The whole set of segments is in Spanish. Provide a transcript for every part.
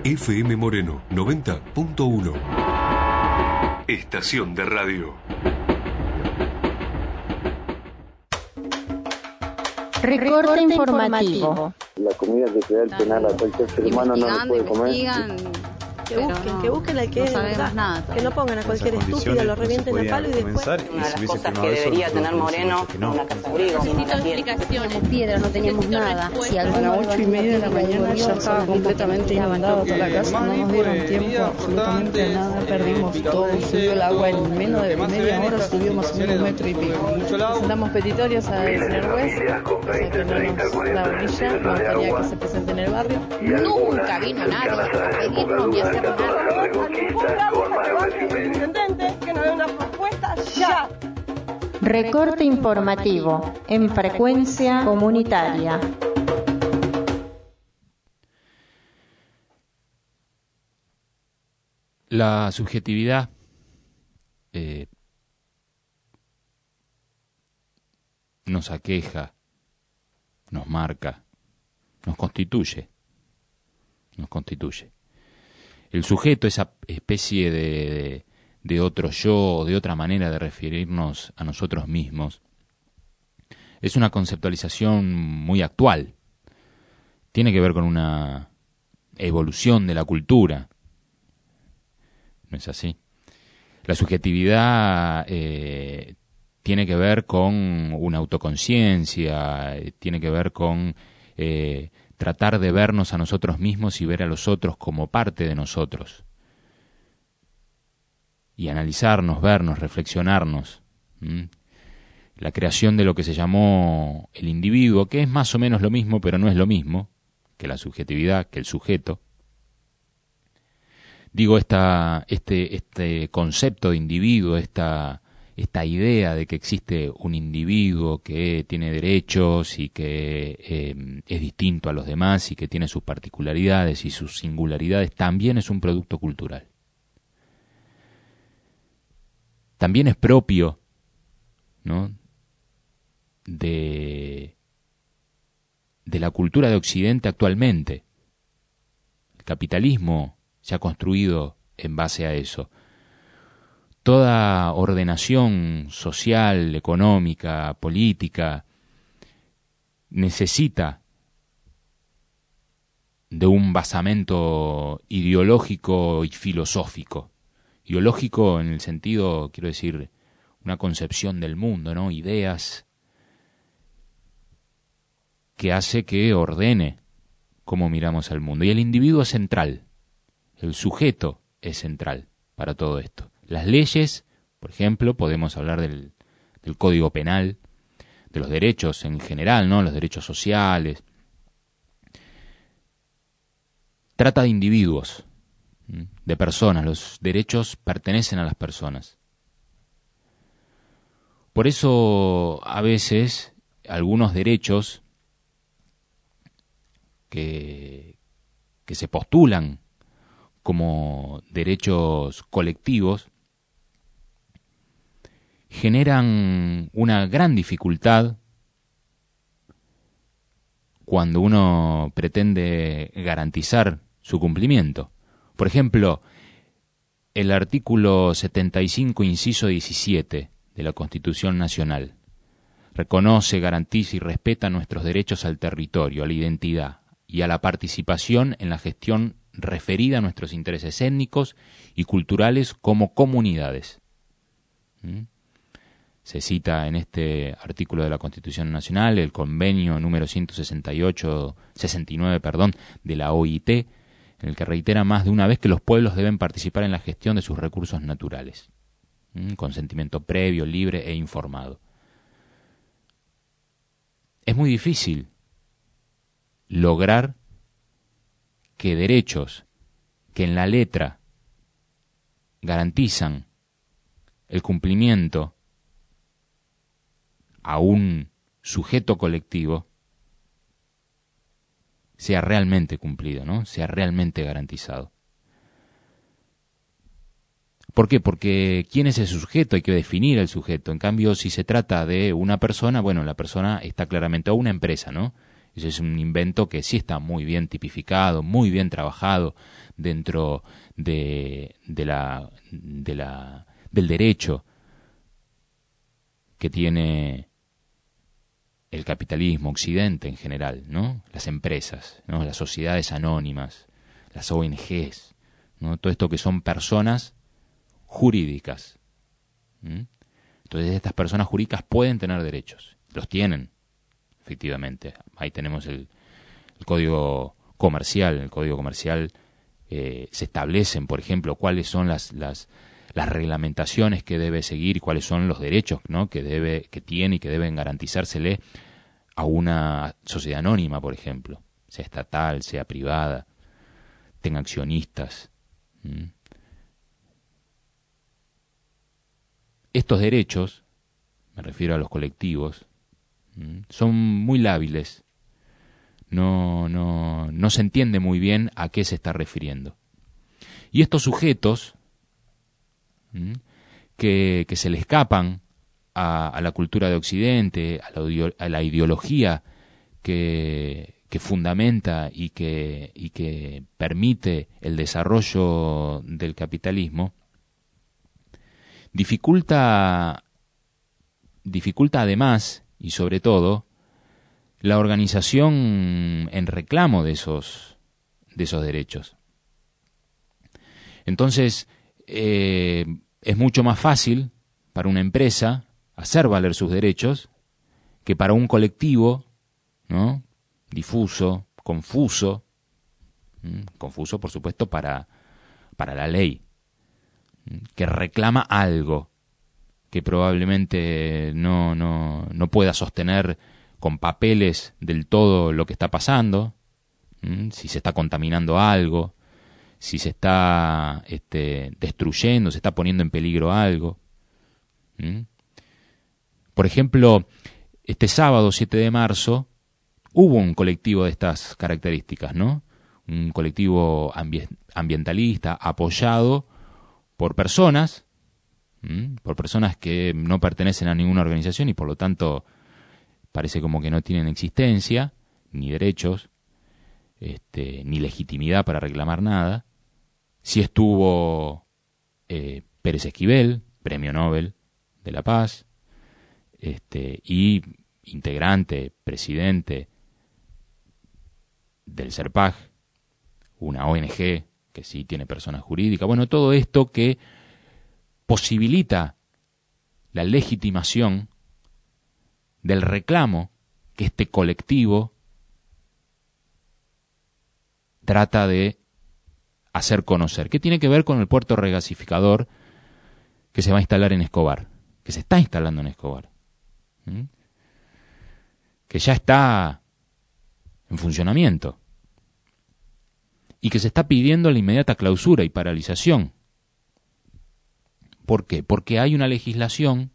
FM Moreno 90.1. Estación de radio. Recorte informativo. La comida que se da el penal a cualquier ser humano no lo puede comer. Que busquen al que es verdad, nada, que no pongan a cualquier estúpido, lo revienten a palo y después. Una de las cosas que debería tener Moreno, una casa abrigo. Necesito explicaciones. Piedra, no teníamos nada. Si a las 8:30 de la mañana ya estaba completamente inundado toda la casa, no nos dieron tiempo absolutamente a nada, perdimos todo, subió el agua en menos de media hora, subió más o menos 1,5 metros. Presentamos petitorios al señor juez, o sea que no nos da brilla, no quería que se presente en el barrio. Nunca vino nadie a pedirnos ni a hacer nada. Que nos dé una propuesta ya. Recorte informativo en frecuencia comunitaria. La subjetividad nos aqueja, nos marca, nos constituye. El sujeto, esa especie de otro yo, de otra manera de referirnos a nosotros mismos, es una conceptualización muy actual. Tiene que ver con una evolución de la cultura. ¿No es así? La subjetividad tiene que ver con una autoconciencia, tiene que ver con tratar de vernos a nosotros mismos y ver a los otros como parte de nosotros. Y analizarnos, vernos, reflexionarnos. La creación de lo que se llamó el individuo, que es más o menos lo mismo, pero no es lo mismo que la subjetividad, que el sujeto. Digo, este concepto de individuo, esta idea de que existe un individuo que tiene derechos y que es distinto a los demás y que tiene sus particularidades y sus singularidades, también es un producto cultural. También es propio, ¿no?, de la cultura de Occidente actualmente. El capitalismo se ha construido en base a eso. Toda ordenación social, económica, política, necesita de un basamento ideológico y filosófico. Ideológico en el sentido, quiero decir, una concepción del mundo, ¿no? Ideas que hace que ordene cómo miramos al mundo. Y el individuo es central, el sujeto es central para todo esto. Las leyes, por ejemplo, podemos hablar del Código Penal, de los derechos en general, ¿no?, los derechos sociales. Trata de individuos, de personas. Los derechos pertenecen a las personas. Por eso, a veces, algunos derechos que se postulan como derechos colectivos generan una gran dificultad cuando uno pretende garantizar su cumplimiento. Por ejemplo, el artículo 75, inciso 17 de la Constitución Nacional reconoce, garantiza y respeta nuestros derechos al territorio, a la identidad y a la participación en la gestión referida a nuestros intereses étnicos y culturales como comunidades. Se cita en este artículo de la Constitución Nacional el convenio número 69 de la OIT, en el que reitera más de una vez que los pueblos deben participar en la gestión de sus recursos naturales. Consentimiento previo, libre e informado. Es muy difícil lograr que derechos que en la letra garantizan el cumplimiento a un sujeto colectivo sea realmente cumplido, ¿no?, sea realmente garantizado. ¿Por qué? Porque ¿quién es el sujeto? Hay que definir el sujeto. En cambio, si se trata de una persona, bueno, la persona está claramente, o una empresa, ¿no? Ese es un invento que sí está muy bien tipificado, muy bien trabajado dentro del derecho que tiene el capitalismo, Occidente en general, ¿no? Las empresas, ¿no? Las sociedades anónimas, las ONGs, ¿no? Todo esto que son personas jurídicas. Entonces estas personas jurídicas pueden tener derechos, los tienen, efectivamente. Ahí tenemos el código comercial. En el código comercial se establecen, por ejemplo, cuáles son las reglamentaciones que debe seguir y cuáles son los derechos, ¿no? que tiene y que deben garantizársele a una sociedad anónima, por ejemplo, sea estatal, sea privada, tenga accionistas. Estos derechos, me refiero a los colectivos, son muy lábiles. No se entiende muy bien a qué se está refiriendo. Y estos sujetos que se le escapan a la cultura de Occidente, a la ideología que fundamenta y que permite el desarrollo del capitalismo, dificulta además y sobre todo la organización en reclamo de esos derechos. Entonces, es mucho más fácil para una empresa hacer valer sus derechos que para un colectivo, ¿no? Difuso, confuso, por supuesto para la ley, que reclama algo que probablemente no pueda sostener con papeles del todo lo que está pasando, si se está contaminando algo, si se está destruyendo, se está poniendo en peligro algo. Por ejemplo, este sábado 7 de marzo hubo un colectivo de estas características, ¿no? Un colectivo ambientalista apoyado por personas que no pertenecen a ninguna organización y por lo tanto parece como que no tienen existencia, ni derechos, ni legitimidad para reclamar nada. Sí estuvo Pérez Esquivel, Premio Nobel de la Paz, y integrante, presidente del CERPAG, una ONG que sí tiene persona jurídica. Bueno, todo esto que posibilita la legitimación del reclamo que este colectivo trata de hacer conocer, que tiene que ver con el puerto regasificador que se va a instalar en Escobar, que se está instalando en Escobar, que ya está en funcionamiento y que se está pidiendo la inmediata clausura y paralización. ¿Por qué? Porque hay una legislación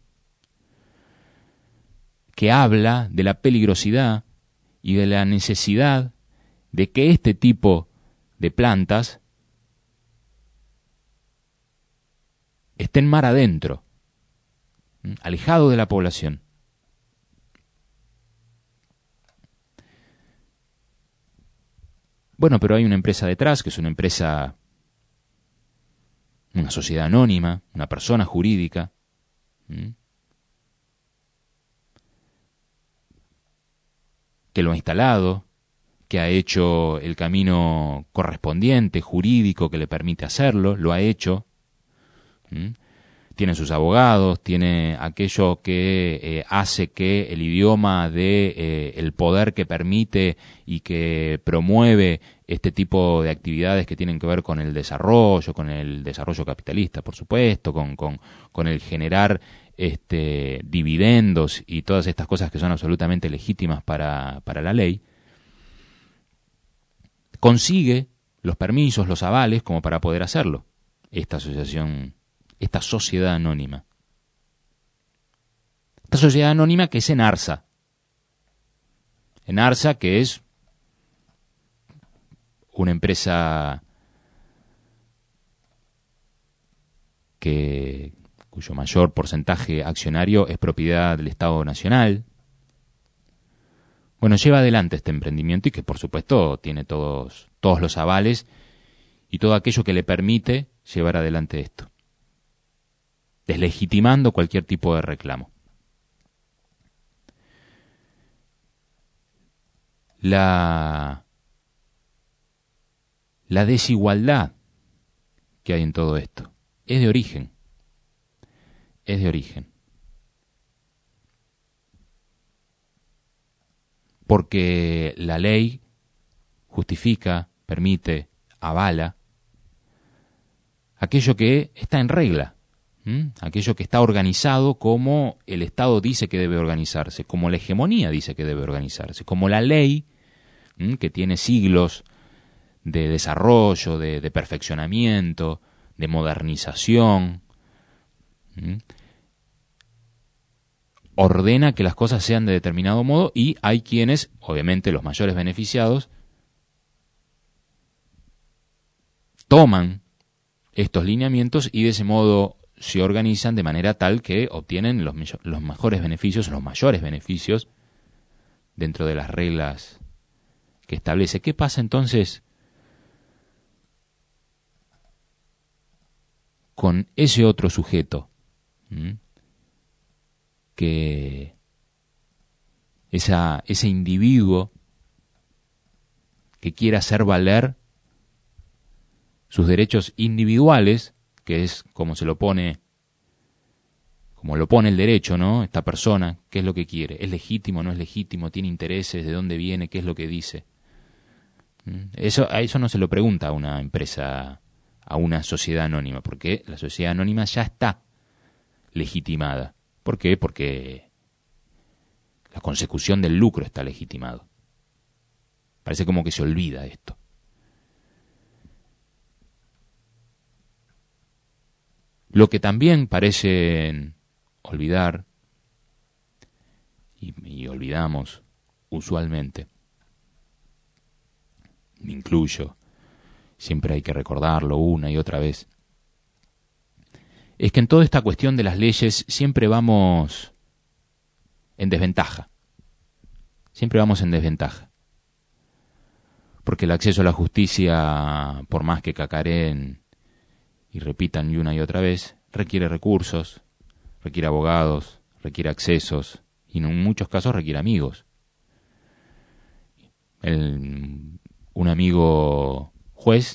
que habla de la peligrosidad y de la necesidad de que este tipo de plantas estén mar adentro, alejado de la población. Bueno, pero hay una empresa detrás, que es una sociedad anónima, una persona jurídica, que lo ha instalado, que ha hecho el camino correspondiente, jurídico, que le permite hacerlo, lo ha hecho. Tiene sus abogados, tiene aquello que hace que el idioma de el poder que permite y que promueve este tipo de actividades que tienen que ver con el desarrollo capitalista, por supuesto, con el generar dividendos y todas estas cosas que son absolutamente legítimas para la ley, consigue los permisos, los avales como para poder hacerlo. Esta sociedad anónima. Esta sociedad anónima que es Enarsa. Enarsa, que es una empresa cuyo mayor porcentaje accionario es propiedad del Estado Nacional. bueno, lleva adelante este emprendimiento y que por supuesto tiene todos los avales y todo aquello que le permite llevar adelante esto, deslegitimando cualquier tipo de reclamo. La desigualdad que hay en todo esto es de origen. Porque la ley justifica, permite, avala aquello que está en regla, aquello que está organizado como el Estado dice que debe organizarse, como la hegemonía dice que debe organizarse, como la ley que tiene siglos de desarrollo, de perfeccionamiento, de modernización, ordena que las cosas sean de determinado modo y hay quienes, obviamente los mayores beneficiados, toman estos lineamientos y de ese modo se organizan de manera tal que obtienen los mejores beneficios, los mayores beneficios dentro de las reglas que establece. ¿Qué pasa entonces con ese otro sujeto? Que ese individuo que quiera hacer valer sus derechos individuales, que es como lo pone el derecho, ¿no? Esta persona, ¿qué es lo que quiere? ¿Es legítimo, no es legítimo? ¿Tiene intereses? ¿De dónde viene? ¿Qué es lo que dice? A eso no se lo pregunta a una empresa, a una sociedad anónima, porque la sociedad anónima ya está legitimada. ¿Por qué? Porque la consecución del lucro está legitimado. Parece como que se olvida esto. Lo que también parecen olvidar, y olvidamos usualmente, me incluyo, siempre hay que recordarlo una y otra vez, es que en toda esta cuestión de las leyes siempre vamos en desventaja. Siempre vamos en desventaja. Porque el acceso a la justicia, por más que cacareen y repitan una y otra vez, requiere recursos, requiere abogados, requiere accesos y en muchos casos requiere amigos. Un amigo juez,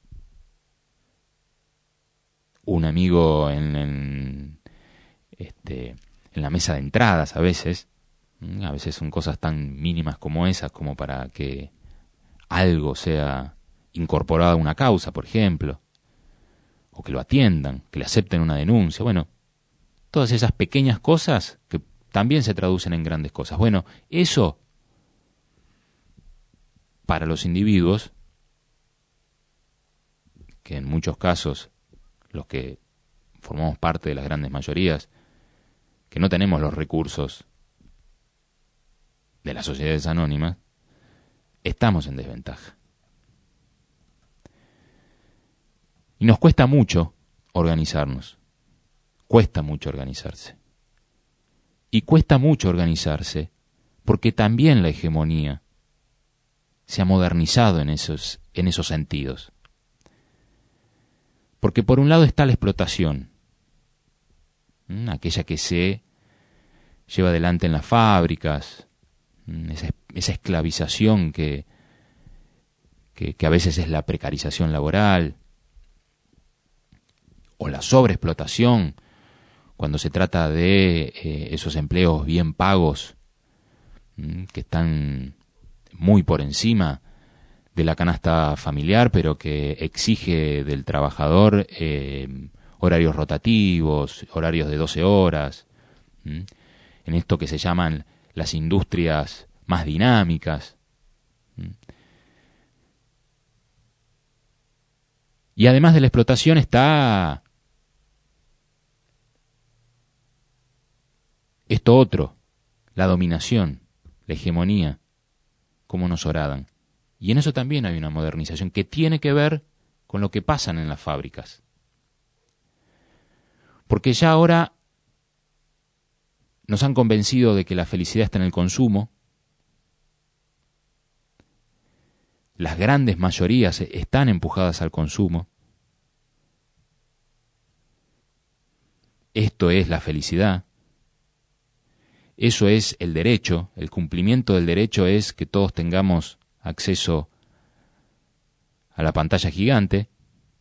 un amigo en la mesa de entradas a veces son cosas tan mínimas como esas, como para que algo sea incorporado a una causa, por ejemplo, o que lo atiendan, que le acepten una denuncia. Bueno, todas esas pequeñas cosas que también se traducen en grandes cosas. Bueno, eso para los individuos, que en muchos casos los que formamos parte de las grandes mayorías, que no tenemos los recursos de las sociedades anónimas, estamos en desventaja. Y nos cuesta mucho organizarnos. Cuesta mucho organizarse. Y cuesta mucho organizarse porque también la hegemonía se ha modernizado en esos sentidos. Porque por un lado está la explotación, aquella que se lleva adelante en las fábricas, esa esclavización que a veces es la precarización laboral, o la sobreexplotación, cuando se trata de esos empleos bien pagos, que están muy por encima de la canasta familiar, pero que exige del trabajador horarios rotativos, horarios de 12 horas, en esto que se llaman las industrias más dinámicas. Y además de la explotación está esto otro, la dominación, la hegemonía, cómo nos horadan. Y en eso también hay una modernización que tiene que ver con lo que pasan en las fábricas. Porque ya ahora nos han convencido de que la felicidad está en el consumo, las grandes mayorías están empujadas al consumo. Esto es la felicidad. Eso es el derecho. El cumplimiento del derecho es que todos tengamos acceso a la pantalla gigante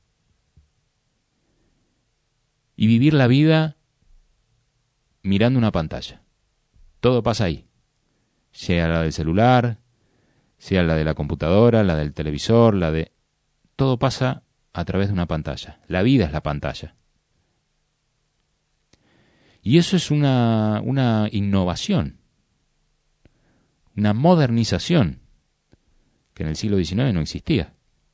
y vivir la vida mirando una pantalla. Todo pasa ahí. Sea la del celular, sea la de la computadora, la del televisor, todo pasa a través de una pantalla. La vida es la pantalla. Y eso es una innovación, una modernización que en el siglo XIX no existía.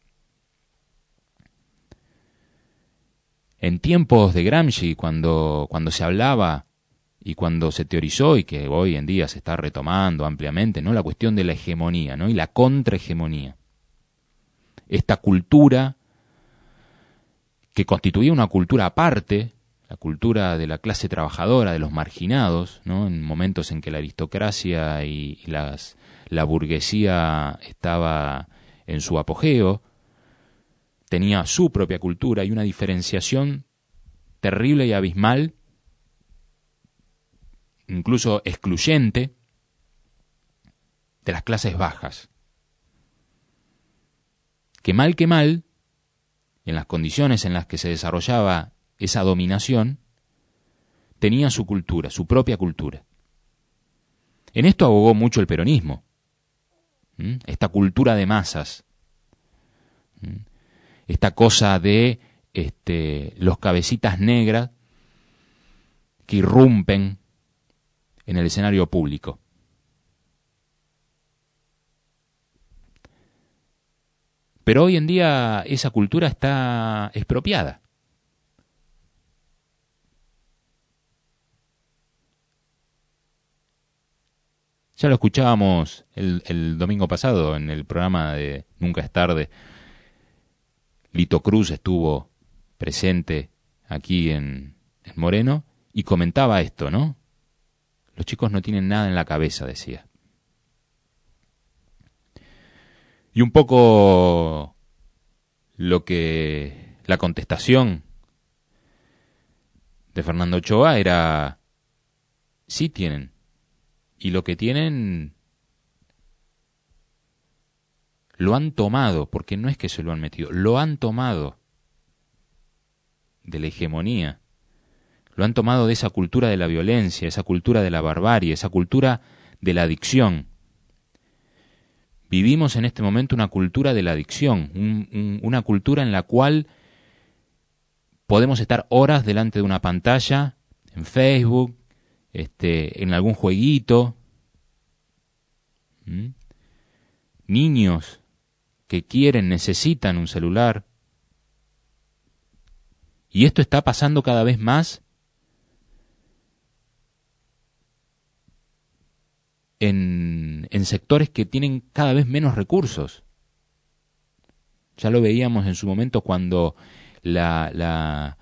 En tiempos de Gramsci, cuando se hablaba y cuando se teorizó, y que hoy en día se está retomando ampliamente, ¿no?, la cuestión de la hegemonía, ¿no?, y la contrahegemonía. Esta cultura que constituía una cultura aparte, la cultura de la clase trabajadora, de los marginados, ¿no?, en momentos en que la aristocracia y la burguesía estaba en su apogeo, tenía su propia cultura y una diferenciación terrible y abismal, incluso excluyente, de las clases bajas. Que mal, en las condiciones en las que se desarrollaba esa dominación, tenía su cultura, su propia cultura. En esto abogó mucho el peronismo, esta cultura de masas, esta cosa de los cabecitas negras que irrumpen en el escenario público. Pero hoy en día esa cultura está expropiada. Ya lo escuchábamos el domingo pasado en el programa de Nunca es tarde. Lito Cruz estuvo presente aquí en Moreno y comentaba esto, ¿no? Los chicos no tienen nada en la cabeza, decía. Y un poco la contestación de Fernando Ochoa era: sí tienen. Y lo que tienen lo han tomado, porque no es que se lo han metido, lo han tomado de la hegemonía, lo han tomado de esa cultura de la violencia, esa cultura de la barbarie, esa cultura de la adicción. Vivimos en este momento una cultura de la adicción, una cultura en la cual podemos estar horas delante de una pantalla, en Facebook, en algún jueguito. Niños que necesitan un celular. Y esto está pasando cada vez más en sectores que tienen cada vez menos recursos. Ya lo veíamos en su momento cuando el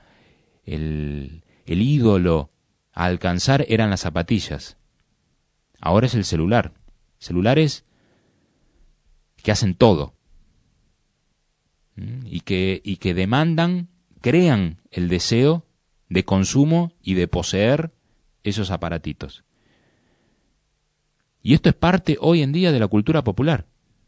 ídolo a alcanzar eran las zapatillas. Ahora es el celular. Celulares que hacen todo. Y que demandan, crean el deseo de consumo y de poseer esos aparatitos. Y esto es parte hoy en día de la cultura popular.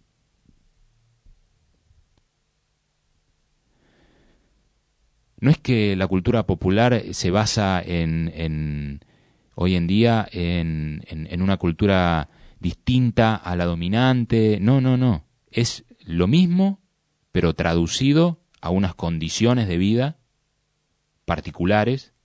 No es que la cultura popular se basa hoy en día en una cultura distinta a la dominante. No. Es lo mismo, pero traducido a unas condiciones de vida particulares,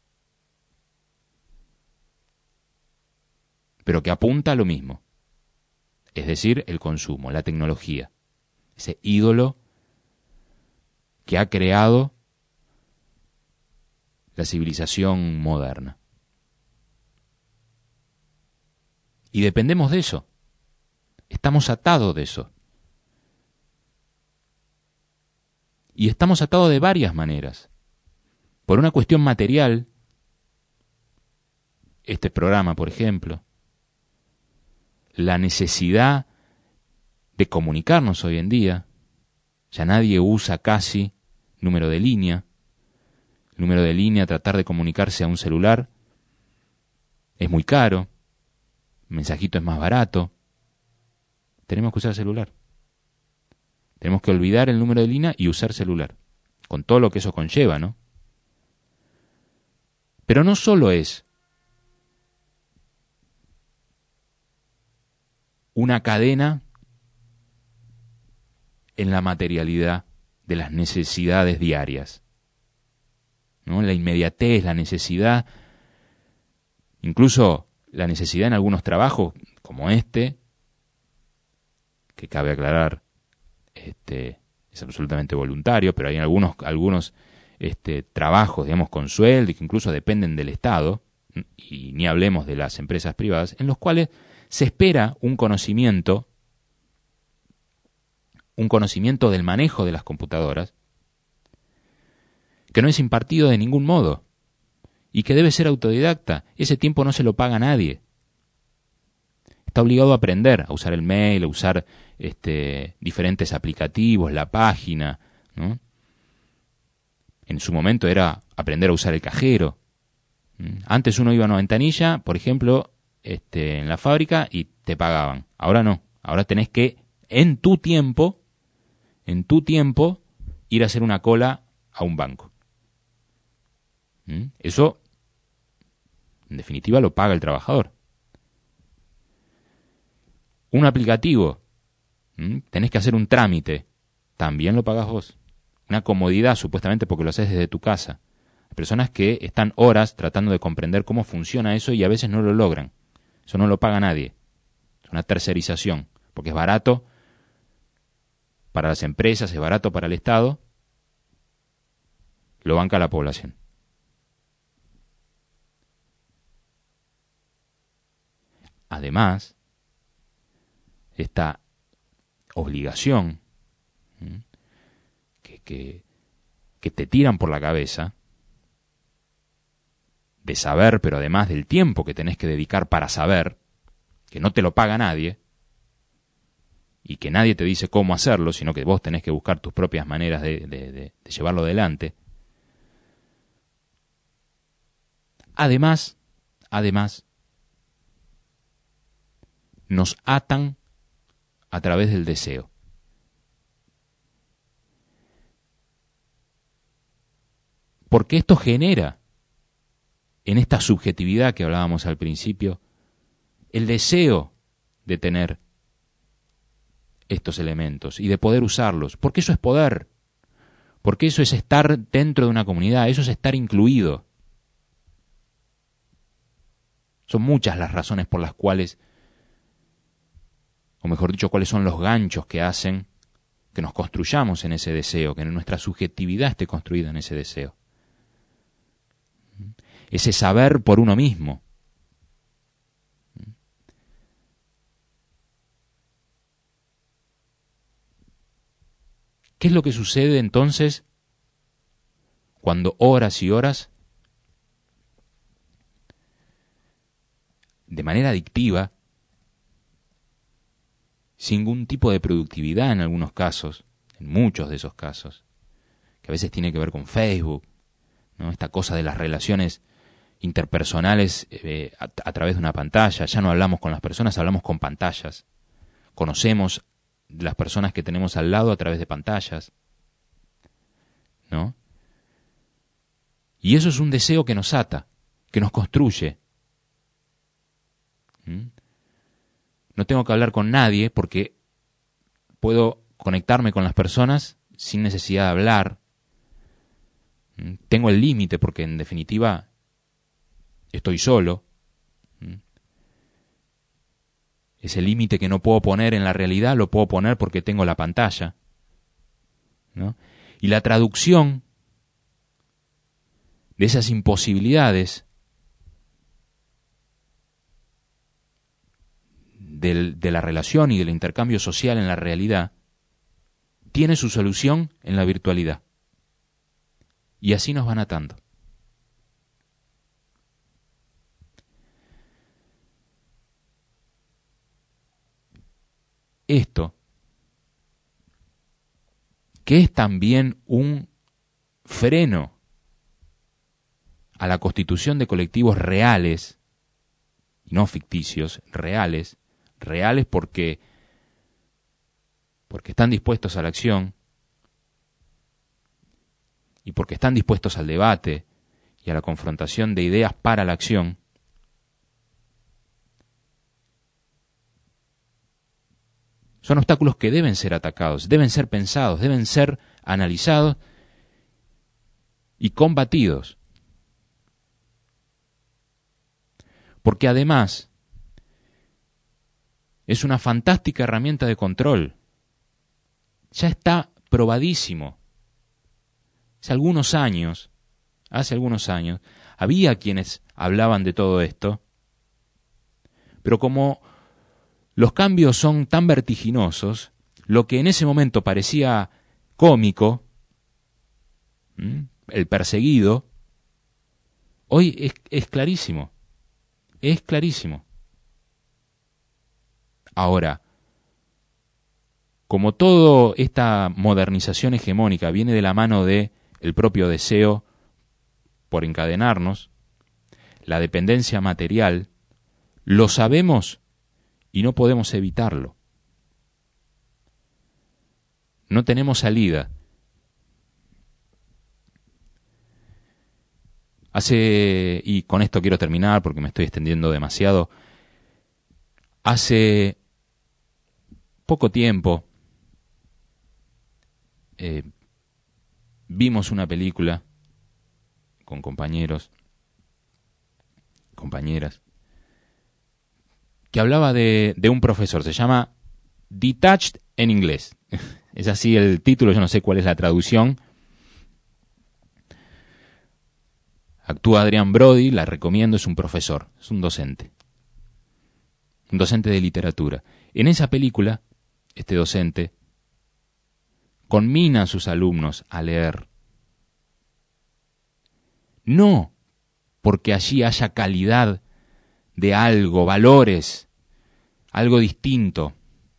pero que apunta a lo mismo. Es decir, el consumo, la tecnología. Ese ídolo que ha creado la civilización moderna. Y dependemos de eso. Estamos atados de eso. Y estamos atados de varias maneras. Por una cuestión material, este programa, por ejemplo, la necesidad de comunicarnos hoy en día, Ya nadie usa casi número de línea. El número de línea, tratar de comunicarse a un celular, es muy caro. El mensajito es más barato. Tenemos que usar celular. Tenemos que olvidar el número de línea y usar celular, con todo lo que eso conlleva, ¿no? Pero no solo es una cadena en la materialidad de las necesidades diarias, ¿no? La inmediatez, la necesidad, incluso la necesidad en algunos trabajos como este, que cabe aclarar, es absolutamente voluntario, pero hay algunos trabajos, digamos, con sueldo y que incluso dependen del Estado, y ni hablemos de las empresas privadas, en los cuales se espera un conocimiento del manejo de las computadoras que no es impartido de ningún modo y que debe ser autodidacta. Ese tiempo no se lo paga a nadie. Está obligado a aprender a usar el mail, a usar diferentes aplicativos, la página, ¿no? En su momento era aprender a usar el cajero. Antes uno iba a una ventanilla, por ejemplo, en la fábrica y te pagaban. Ahora no. Ahora tenés que, en tu tiempo, ir a hacer una cola a un banco. Eso, en definitiva, lo paga el trabajador. Un aplicativo, tenés que hacer un trámite, también lo pagás vos. Una comodidad, supuestamente, porque lo haces desde tu casa. Hay personas que están horas tratando de comprender cómo funciona eso y a veces no lo logran. Eso no lo paga nadie. Es una tercerización, porque es barato para las empresas, es barato para el Estado, lo banca la población. Además, esta obligación que te tiran por la cabeza de saber, pero además del tiempo que tenés que dedicar para saber, que no te lo paga nadie, y que nadie te dice cómo hacerlo, sino que vos tenés que buscar tus propias maneras de llevarlo adelante. Además, nos atan a través del deseo. Porque esto genera, en esta subjetividad que hablábamos al principio, el deseo de tener estos elementos y de poder usarlos, porque eso es poder, porque eso es estar dentro de una comunidad, eso es estar incluido. Son muchas las razones por las cuales, o mejor dicho, cuáles son los ganchos que hacen que nos construyamos en ese deseo, que nuestra subjetividad esté construida en ese deseo. Ese saber por uno mismo. ¿Qué es lo que sucede entonces cuando horas y horas, de manera adictiva, sin ningún tipo de productividad en algunos casos, en muchos de esos casos, que a veces tiene que ver con Facebook, ¿no? Esta cosa de las relaciones interpersonales a través de una pantalla? Ya no hablamos con las personas, hablamos con pantallas. Conocemos las personas que tenemos al lado a través de pantallas, ¿no? Y eso es un deseo que nos ata, que nos construye. No tengo que hablar con nadie porque puedo conectarme con las personas sin necesidad de hablar. Tengo el límite porque en definitiva estoy solo. Ese límite que no puedo poner en la realidad lo puedo poner porque tengo la pantalla, ¿no? Y la traducción de esas imposibilidades de la relación y del intercambio social en la realidad tiene su solución en la virtualidad. Y así nos van atando. Esto que es también un freno a la constitución de colectivos reales, y no ficticios, reales porque están dispuestos a la acción y porque están dispuestos al debate y a la confrontación de ideas para la acción. Son obstáculos que deben ser atacados, deben ser pensados, deben ser analizados y combatidos. Porque además es una fantástica herramienta de control. Ya está probadísimo. Hace algunos años, había quienes hablaban de todo esto, pero como los cambios son tan vertiginosos, lo que en ese momento parecía cómico, el perseguido, hoy es clarísimo. Es clarísimo. Ahora, como toda esta modernización hegemónica viene de la mano de el propio deseo por encadenarnos, la dependencia material, lo sabemos y no podemos evitarlo. No tenemos salida. Y con esto quiero terminar porque me estoy extendiendo demasiado, hace poco tiempo vimos una película con compañeros, compañeras, que hablaba de un profesor, se llama Detached en inglés. Es así el título, yo no sé cuál es la traducción. Actúa Adrian Brody, la recomiendo, es un profesor, es un docente de literatura. En esa película, este docente conmina a sus alumnos a leer. No porque allí haya calidad de algo, valores, algo distinto,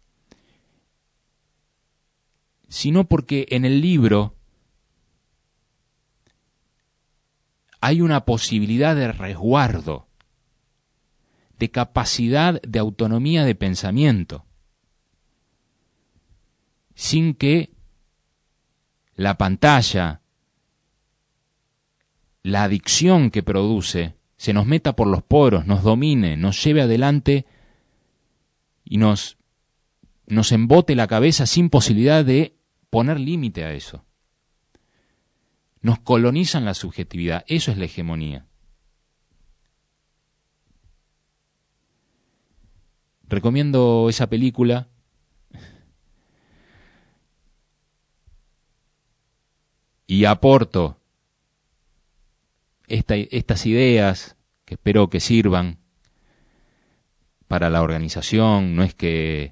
sino porque en el libro hay una posibilidad de resguardo, de capacidad de autonomía de pensamiento, sin que la pantalla, la adicción que produce, se nos meta por los poros, nos domine, nos lleve adelante y nos embote la cabeza sin posibilidad de poner límite a eso. Nos colonizan la subjetividad, eso es la hegemonía. Recomiendo esa película. Y aporto estas ideas que espero que sirvan para la organización. No es que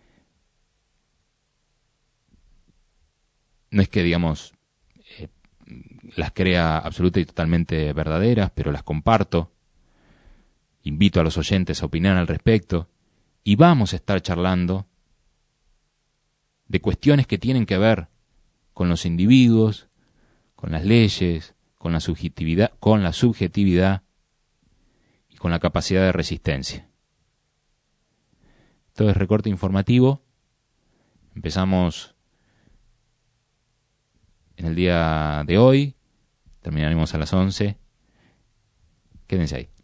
digamos, las crea absoluta y totalmente verdaderas, pero las comparto. Invito a los oyentes a opinar al respecto. Y vamos a estar charlando de cuestiones que tienen que ver con los individuos, con las leyes, con la subjetividad y con la capacidad de resistencia. Todo es recorte informativo. Empezamos en el día de hoy, terminaremos a las 11. Quédense ahí.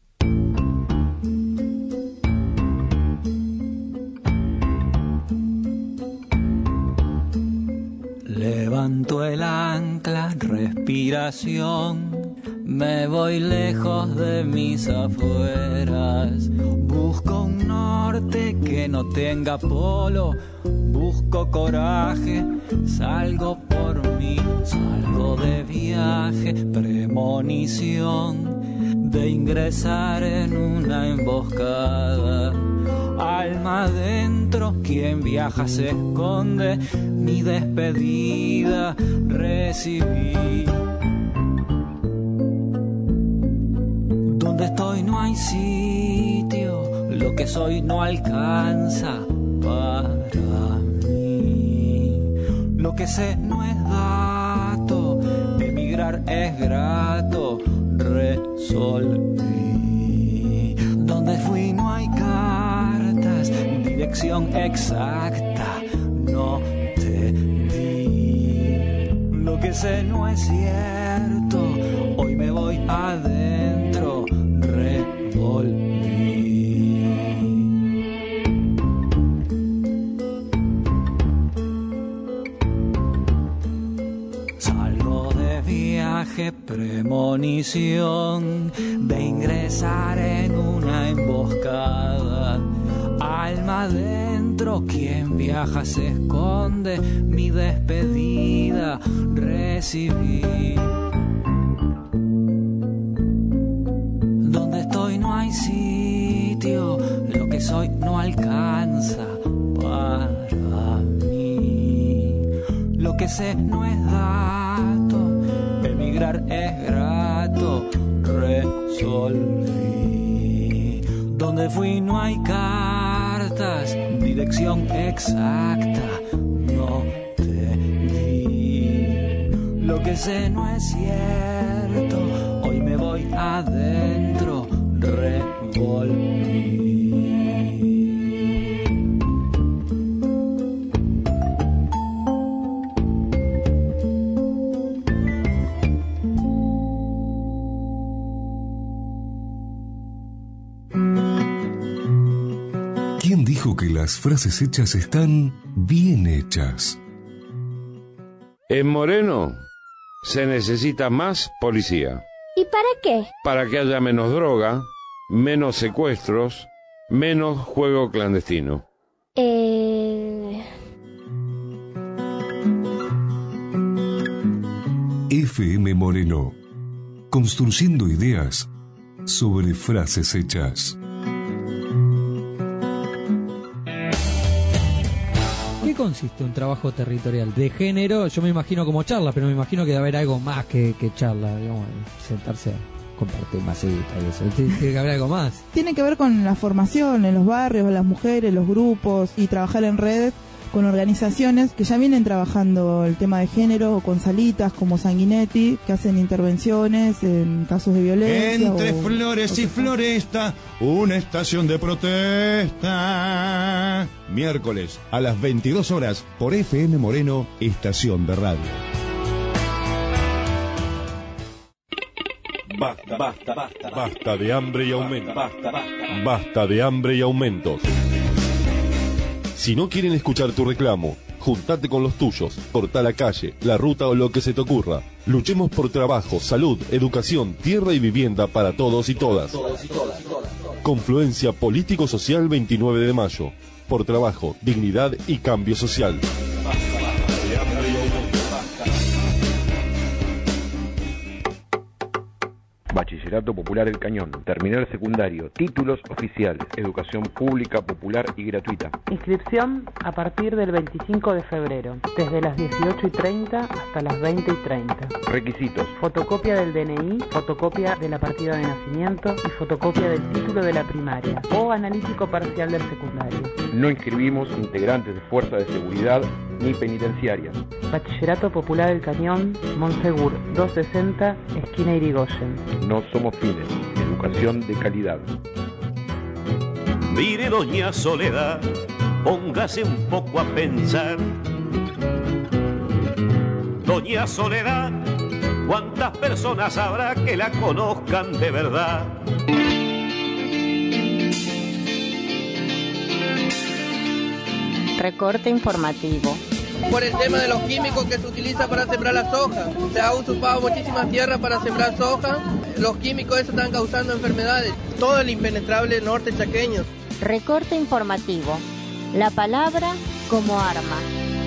Levanto el ancla, respiración, me voy lejos de mis afueras. Busco un norte que no tenga polo, busco coraje, salgo por mí, salgo de viaje, premonición de ingresar en una emboscada. Alma adentro, quien viaja se esconde, mi despedida recibí. Donde estoy no hay sitio, lo que soy no alcanza para mí. Lo que sé no es dato, emigrar es grato, resolví. Donde fui no hay cartas, dirección exacta, no te di. Lo que sé no es cierto, hoy me voy adentro, revolví. Premonición de ingresar en una emboscada. Alma adentro, quien viaja se esconde. Mi despedida recibí. Donde estoy no hay sitio, lo que soy no alcanza para mí. Lo que sé no es dato, emigrar es grato, resolví. Donde fui no hay cartas, dirección exacta, no te di. Lo que sé no es cierto, hoy me voy adentro, revolví. ¿Quién dijo que las frases hechas están bien hechas? En Moreno se necesita más policía. ¿Y para qué? Para que haya menos droga, menos secuestros, menos juego clandestino. FM Moreno. Construyendo ideas sobre frases hechas. ¿Qué consiste un trabajo territorial de género? Yo me imagino como charla, pero me imagino que debe haber algo más que charla, digamos, sentarse a compartir masita y eso. Tiene que haber algo más. Tiene que ver con la formación en los barrios, las mujeres, los grupos y trabajar en red con organizaciones que ya vienen trabajando el tema de género, o con salitas como Sanguinetti, que hacen intervenciones en casos de violencia. Entre flores y floresta, una estación de protesta. Miércoles a las 22 horas por FM Moreno, estación de radio. Basta, basta, basta. Basta de hambre y aumentos. Basta, basta. Basta de hambre y aumentos. Si no quieren escuchar tu reclamo, juntate con los tuyos, cortá la calle, la ruta o lo que se te ocurra. Luchemos por trabajo, salud, educación, tierra y vivienda para todos y todas. Confluencia Político-Social 29 de mayo. Por trabajo, dignidad y cambio social. Bachillerato Popular El Cañón, terminal secundario, títulos oficiales, educación pública, popular y gratuita. Inscripción a partir del 25 de febrero, desde las 18:30 hasta las 20:30. Requisitos: fotocopia del DNI, fotocopia de la partida de nacimiento y fotocopia del título de la primaria o analítico parcial del secundario. No inscribimos integrantes de fuerza de seguridad ni penitenciarias. Bachillerato Popular El Cañón, Monsegur 260, esquina Irigoyen. No somos fines, educación de calidad. Mire, doña Soledad, póngase un poco a pensar. Doña Soledad, ¿cuántas personas habrá que la conozcan de verdad? Recorte informativo. Por el tema de los químicos que se utiliza para sembrar la soja. Se ha usurpado muchísimas tierras para sembrar soja. Los químicos eso están causando enfermedades. Todo el impenetrable norte chaqueño. Recorte informativo. La palabra como arma.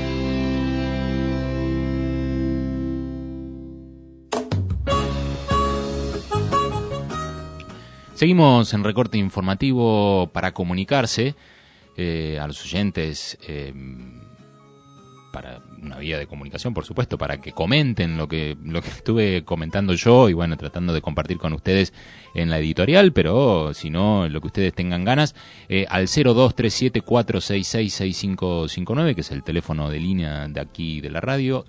Seguimos en Recorte informativo para comunicarse a los oyentes. para una vía de comunicación, por supuesto, para que comenten lo que estuve comentando yo y bueno, tratando de compartir con ustedes en la editorial, pero si no, lo que ustedes tengan ganas, al 0237-466-6559, que es el teléfono de línea de aquí de la radio,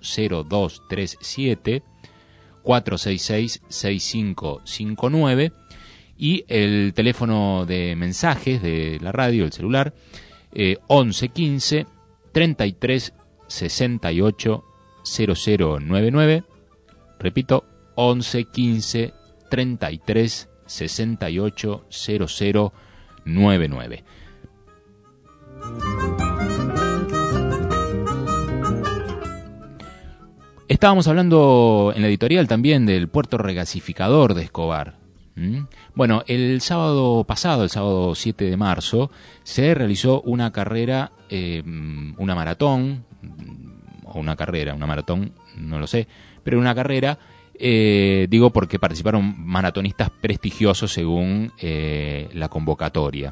0237-466-6559, y el teléfono de mensajes de la radio, el celular, 1115 33 68 0099. Repito, 1115 33 68 0099. Estábamos hablando en la editorial también del puerto regasificador de Escobar. Bueno, el sábado pasado, el sábado 7 de marzo, se realizó una carrera, una maratón, o una maratón, no lo sé, pero una carrera, digo porque participaron maratonistas prestigiosos según la convocatoria.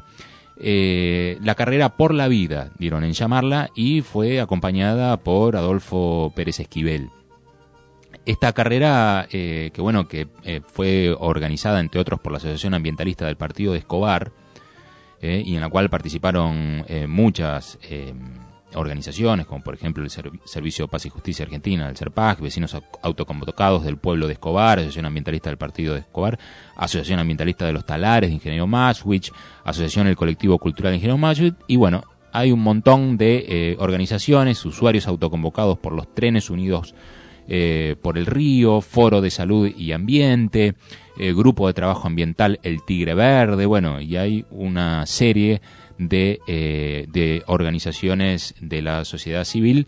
La carrera Por la Vida, dieron en llamarla, y fue acompañada por Adolfo Pérez Esquivel. Esta carrera, que fue organizada, entre otros, por la Asociación Ambientalista del Partido de Escobar, y en la cual participaron muchas organizaciones, como por ejemplo el Servicio Paz y Justicia Argentina, el SERPAC, Vecinos Autoconvocados del Pueblo de Escobar, Asociación Ambientalista del Partido de Escobar, Asociación Ambientalista de los Talares de Ingeniero Maswich, Asociación El Colectivo Cultural de Ingeniero Maswich, y bueno, hay un montón de organizaciones, usuarios autoconvocados por los Trenes Unidos por el Río, Foro de Salud y Ambiente, Grupo de Trabajo Ambiental El Tigre Verde, bueno, y hay una serie de organizaciones de la sociedad civil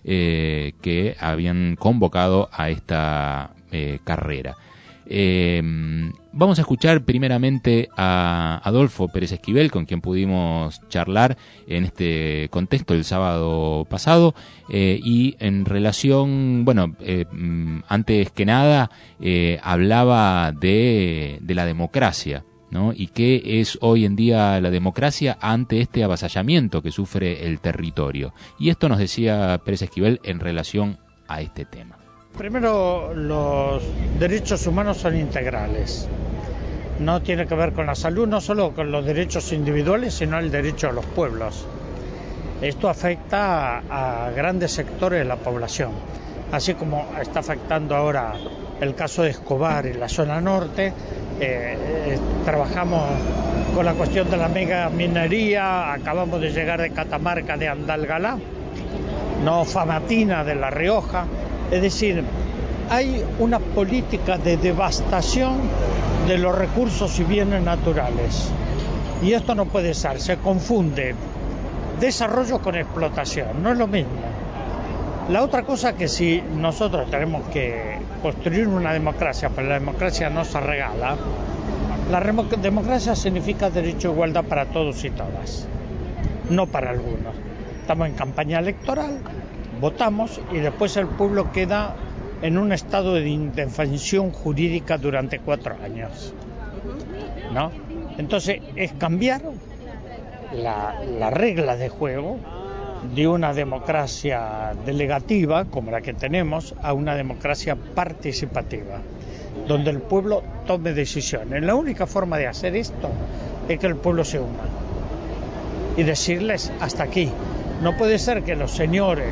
que habían convocado a esta carrera. Vamos a escuchar primeramente a Adolfo Pérez Esquivel, con quien pudimos charlar en este contexto el sábado pasado, y en relación, antes que nada, hablaba de la democracia, ¿no? Y qué es hoy en día la democracia ante este avasallamiento que sufre el territorio. Y esto nos decía Pérez Esquivel en relación a este tema. Primero, los derechos humanos son integrales. No tiene que ver con la salud, no solo con los derechos individuales, sino el derecho a los pueblos. Esto afecta a grandes sectores de la población, así como está afectando ahora el caso de Escobar en la zona norte. Trabajamos con la cuestión de la mega minería, acabamos de llegar de Catamarca, de Andalgalá, no Famatina, de La Rioja. Es decir, hay una política de devastación de los recursos y bienes naturales. Y esto no puede ser, se confunde desarrollo con explotación, no es lo mismo. La otra cosa que si nosotros tenemos que construir una democracia, pero la democracia no se regala, la democracia significa derecho a igualdad para todos y todas, no para algunos. Estamos en campaña electoral, votamos y después el pueblo queda en un estado de indefensión jurídica durante 4 años, ¿no? Entonces es cambiar las reglas de juego de una democracia delegativa como la que tenemos a una democracia participativa, donde el pueblo tome decisiones. La única forma de hacer esto es que el pueblo se una y decirles hasta aquí. No puede ser que los señores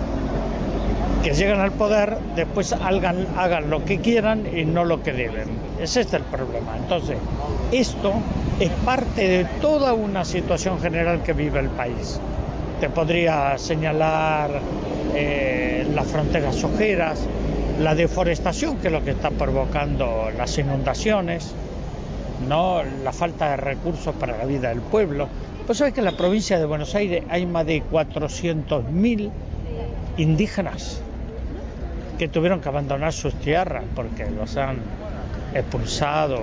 que llegan al poder después hagan lo que quieran y no lo que deben. Ese es el problema. Entonces, esto es parte de toda una situación general que vive el país. Te podría señalar las fronteras ojeras, la deforestación, que es lo que está provocando las inundaciones, ¿no? La falta de recursos para la vida del pueblo. Pues sabes que en la provincia de Buenos Aires hay más de 400.000 indígenas que tuvieron que abandonar sus tierras porque los han expulsado,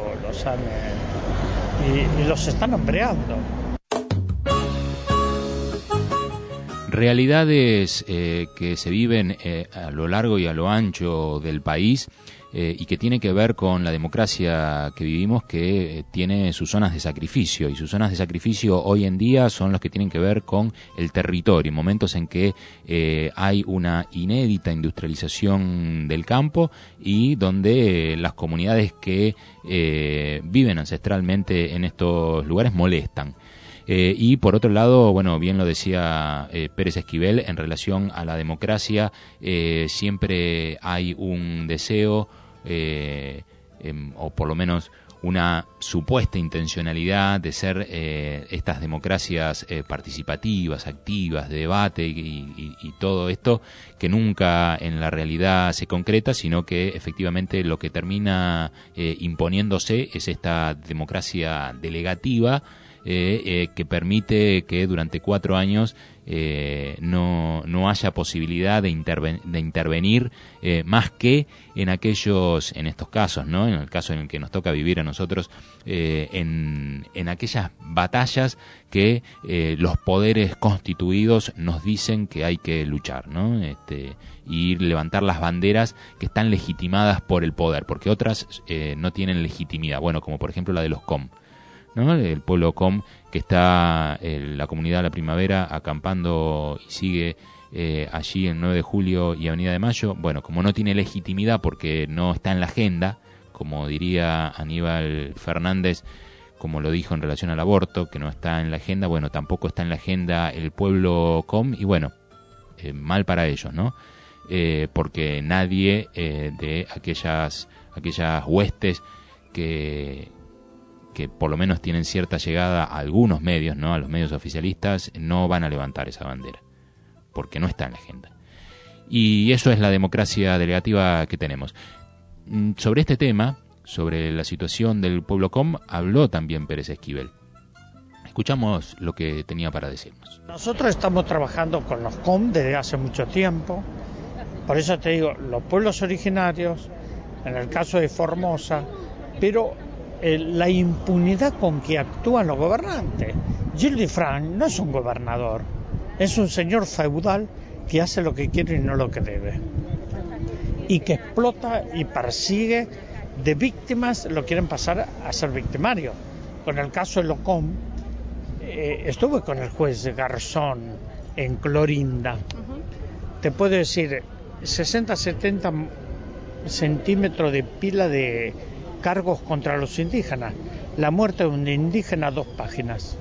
y los están hambreando. realidades que se viven a lo largo y a lo ancho del país y que tiene que ver con la democracia que vivimos, que tiene sus zonas de sacrificio, y sus zonas de sacrificio hoy en día son los que tienen que ver con el territorio, momentos en que hay una inédita industrialización del campo y donde las comunidades que viven ancestralmente en estos lugares molestan. Y por otro lado, bueno, bien lo decía Pérez Esquivel, en relación a la democracia, siempre hay un deseo, o por lo menos una supuesta intencionalidad de ser estas democracias participativas, activas, de debate y todo esto, que nunca en la realidad se concreta, sino que efectivamente lo que termina imponiéndose es esta democracia delegativa, que permite que durante 4 años no haya posibilidad de intervenir más que en estos casos, ¿no? En el caso en el que nos toca vivir a nosotros, en aquellas batallas que los poderes constituidos nos dicen que hay que luchar, ¿no? Y levantar las banderas que están legitimadas por el poder, porque otras no tienen legitimidad, bueno, como por ejemplo la de los COM, ¿no? El pueblo COM, que está la comunidad La Primavera acampando y sigue allí en 9 de julio y Avenida de Mayo. Bueno, como no tiene legitimidad porque no está en la agenda, como diría Aníbal Fernández, como lo dijo en relación al aborto, que no está en la agenda, bueno, tampoco está en la agenda el pueblo COM, y bueno, mal para ellos, ¿no? Porque nadie de aquellas huestes que por lo menos tienen cierta llegada a algunos medios, ¿no? A los medios oficialistas, no van a levantar esa bandera, porque no está en la agenda. Y eso es la democracia delegativa que tenemos. Sobre este tema, sobre la situación del pueblo COM, habló también Pérez Esquivel. Escuchamos lo que tenía para decirnos. Nosotros estamos trabajando con los COM desde hace mucho tiempo, por eso te digo, los pueblos originarios, en el caso de Formosa, pero la impunidad con que actúan los gobernantes. Gilles Dufresne no es un gobernador, es un señor feudal que hace lo que quiere y no lo que debe, y que explota y persigue de víctimas, lo quieren pasar a ser victimarios. Con el caso de Locom, estuve con el juez Garzón en Clorinda. Te puedo decir, 60-70 centímetros de pila de cargos contra los indígenas. La muerte de un indígena, 2 páginas.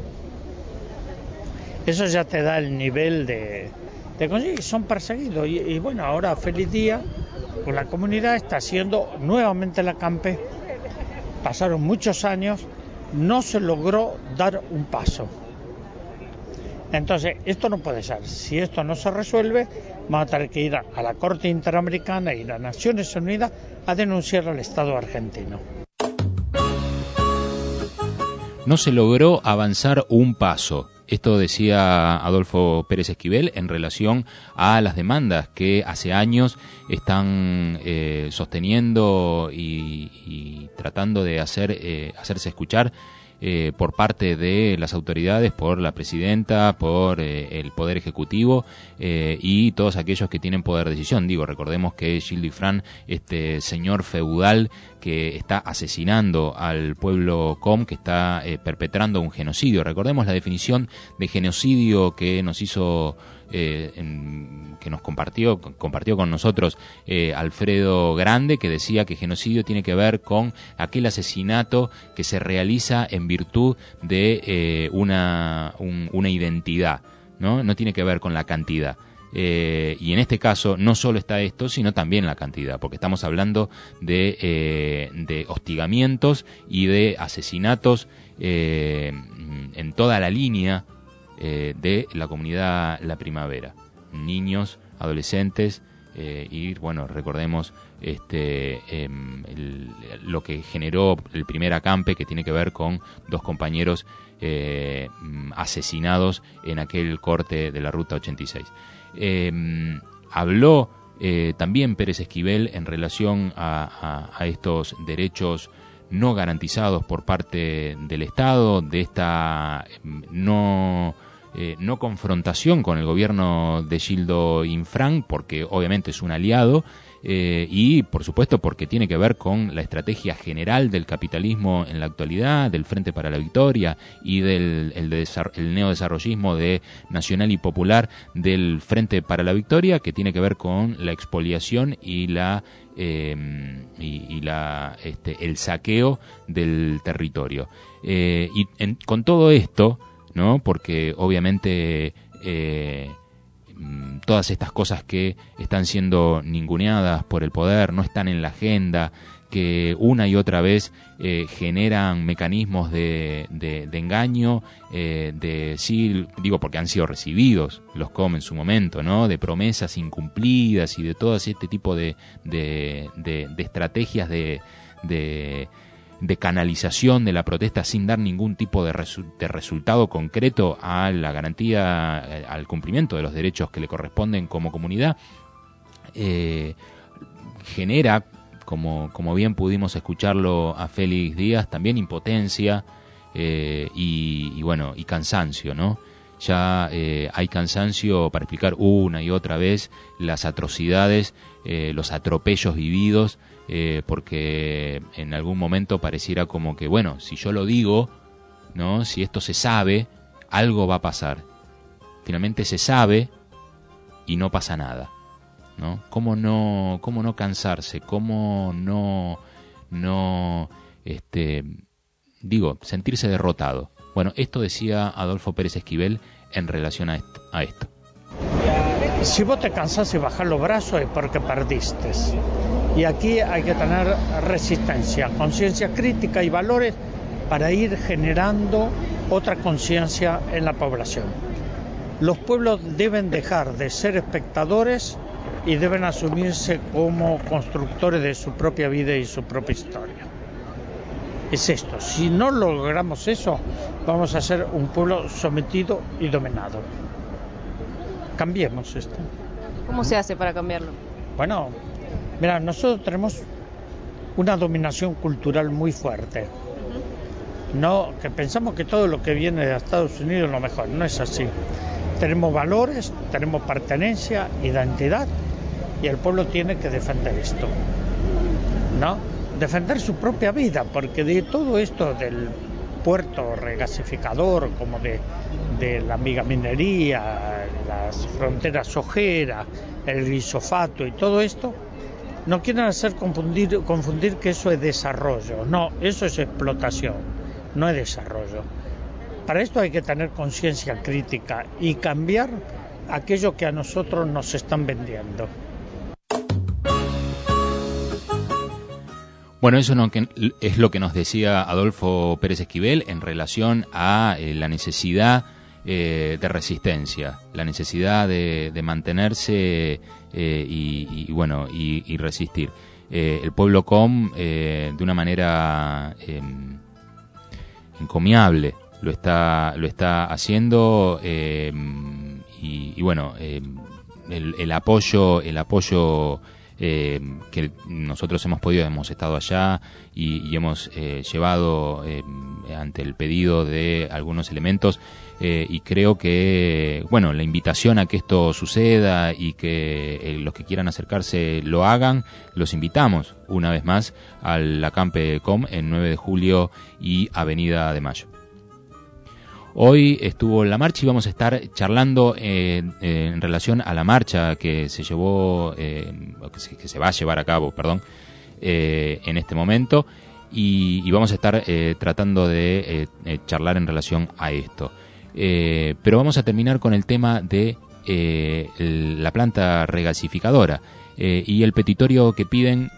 Eso ya te da el nivel de son perseguidos. Y bueno, ahora feliz día, pues la comunidad está haciendo nuevamente la campe. Pasaron muchos años, no se logró dar un paso. Entonces, esto no puede ser. Si esto no se resuelve, vamos a tener que ir a la Corte Interamericana y las Naciones Unidas a denunciar al Estado argentino. No se logró avanzar un paso. Esto decía Adolfo Pérez Esquivel en relación a las demandas que hace años están sosteniendo y tratando de hacerse escuchar por parte de las autoridades, por la presidenta, por el Poder Ejecutivo y todos aquellos que tienen poder de decisión. Digo, recordemos que Gilles Dufresne, este señor feudal que está asesinando al pueblo COM, que está perpetrando un genocidio. Recordemos la definición de genocidio que nos hizo, que nos compartió con nosotros Alfredo Grande, que decía que genocidio tiene que ver con aquel asesinato que se realiza en virtud de una identidad, ¿no? No tiene que ver con la cantidad. Y en este caso no solo está esto, sino también la cantidad, porque estamos hablando de hostigamientos y de asesinatos en toda la línea de la comunidad La Primavera, niños, adolescentes, y bueno, recordemos lo que generó el primer acampe, que tiene que ver con 2 compañeros asesinados en aquel corte de la Ruta 86. Habló también Pérez Esquivel en relación a estos derechos no garantizados por parte del Estado, de esta no no confrontación con el gobierno de Gildo Infran, porque obviamente es un aliado, y por supuesto porque tiene que ver con la estrategia general del capitalismo en la actualidad, del Frente para la Victoria y del el neodesarrollismo de Nacional y Popular del Frente para la Victoria, que tiene que ver con la expoliación y el saqueo del territorio. Con todo esto, ¿no? Porque obviamente todas estas cosas que están siendo ninguneadas por el poder no están en la agenda, que una y otra vez generan mecanismos de engaño, porque han sido recibidos los COM en su momento, ¿no? De promesas incumplidas y de todo este tipo de estrategias de canalización de la protesta sin dar ningún tipo de resultado concreto a la garantía, al cumplimiento de los derechos que le corresponden como comunidad, genera, como bien pudimos escucharlo a Félix Díaz, también impotencia y cansancio, ¿no? Ya hay cansancio para explicar una y otra vez las atrocidades, los atropellos vividos, porque en algún momento pareciera como que, bueno, si yo lo digo, ¿no? Si esto se sabe, algo va a pasar. Finalmente se sabe y no pasa nada, ¿no? ¿Cómo no cansarse? ¿Cómo sentirse derrotado? Bueno, esto decía Adolfo Pérez Esquivel en relación a esto. Si vos te cansás y bajás los brazos es porque perdiste. Y aquí hay que tener resistencia, conciencia crítica y valores para ir generando otra conciencia en la población. Los pueblos deben dejar de ser espectadores y deben asumirse como constructores de su propia vida y su propia historia. Es esto. Si no logramos eso, vamos a ser un pueblo sometido y dominado. Cambiemos esto. ¿Cómo se hace para cambiarlo? Bueno, mira, nosotros tenemos una dominación cultural muy fuerte. No, que pensamos que todo lo que viene de Estados Unidos es lo mejor. No es así. Tenemos valores, tenemos pertenencia, identidad, y el pueblo tiene que defender esto, ¿no? Defender su propia vida, porque de todo esto del puerto regasificador, como de la megaminería, las fronteras sojeras, el glisofato y todo esto, no quieren hacer confundir que eso es desarrollo. No, eso es explotación, no es desarrollo. Para esto hay que tener conciencia crítica y cambiar aquello que a nosotros nos están vendiendo. Bueno, eso es lo que nos decía Adolfo Pérez Esquivel en relación a la necesidad de resistencia, la necesidad de mantenerse y resistir. El pueblo COM, de una manera encomiable, lo está haciendo, el apoyo que nosotros hemos estado allá y hemos llevado ante el pedido de algunos elementos, y creo que la invitación a que esto suceda y que los que quieran acercarse lo hagan, los invitamos una vez más al acampe COM en 9 de julio y Avenida de Mayo. Hoy estuvo la marcha y vamos a estar charlando en relación a la marcha que se llevó, que se va a llevar a cabo, en este momento, y vamos a estar tratando de charlar en relación a esto. Pero vamos a terminar con el tema de la planta regasificadora y el petitorio que piden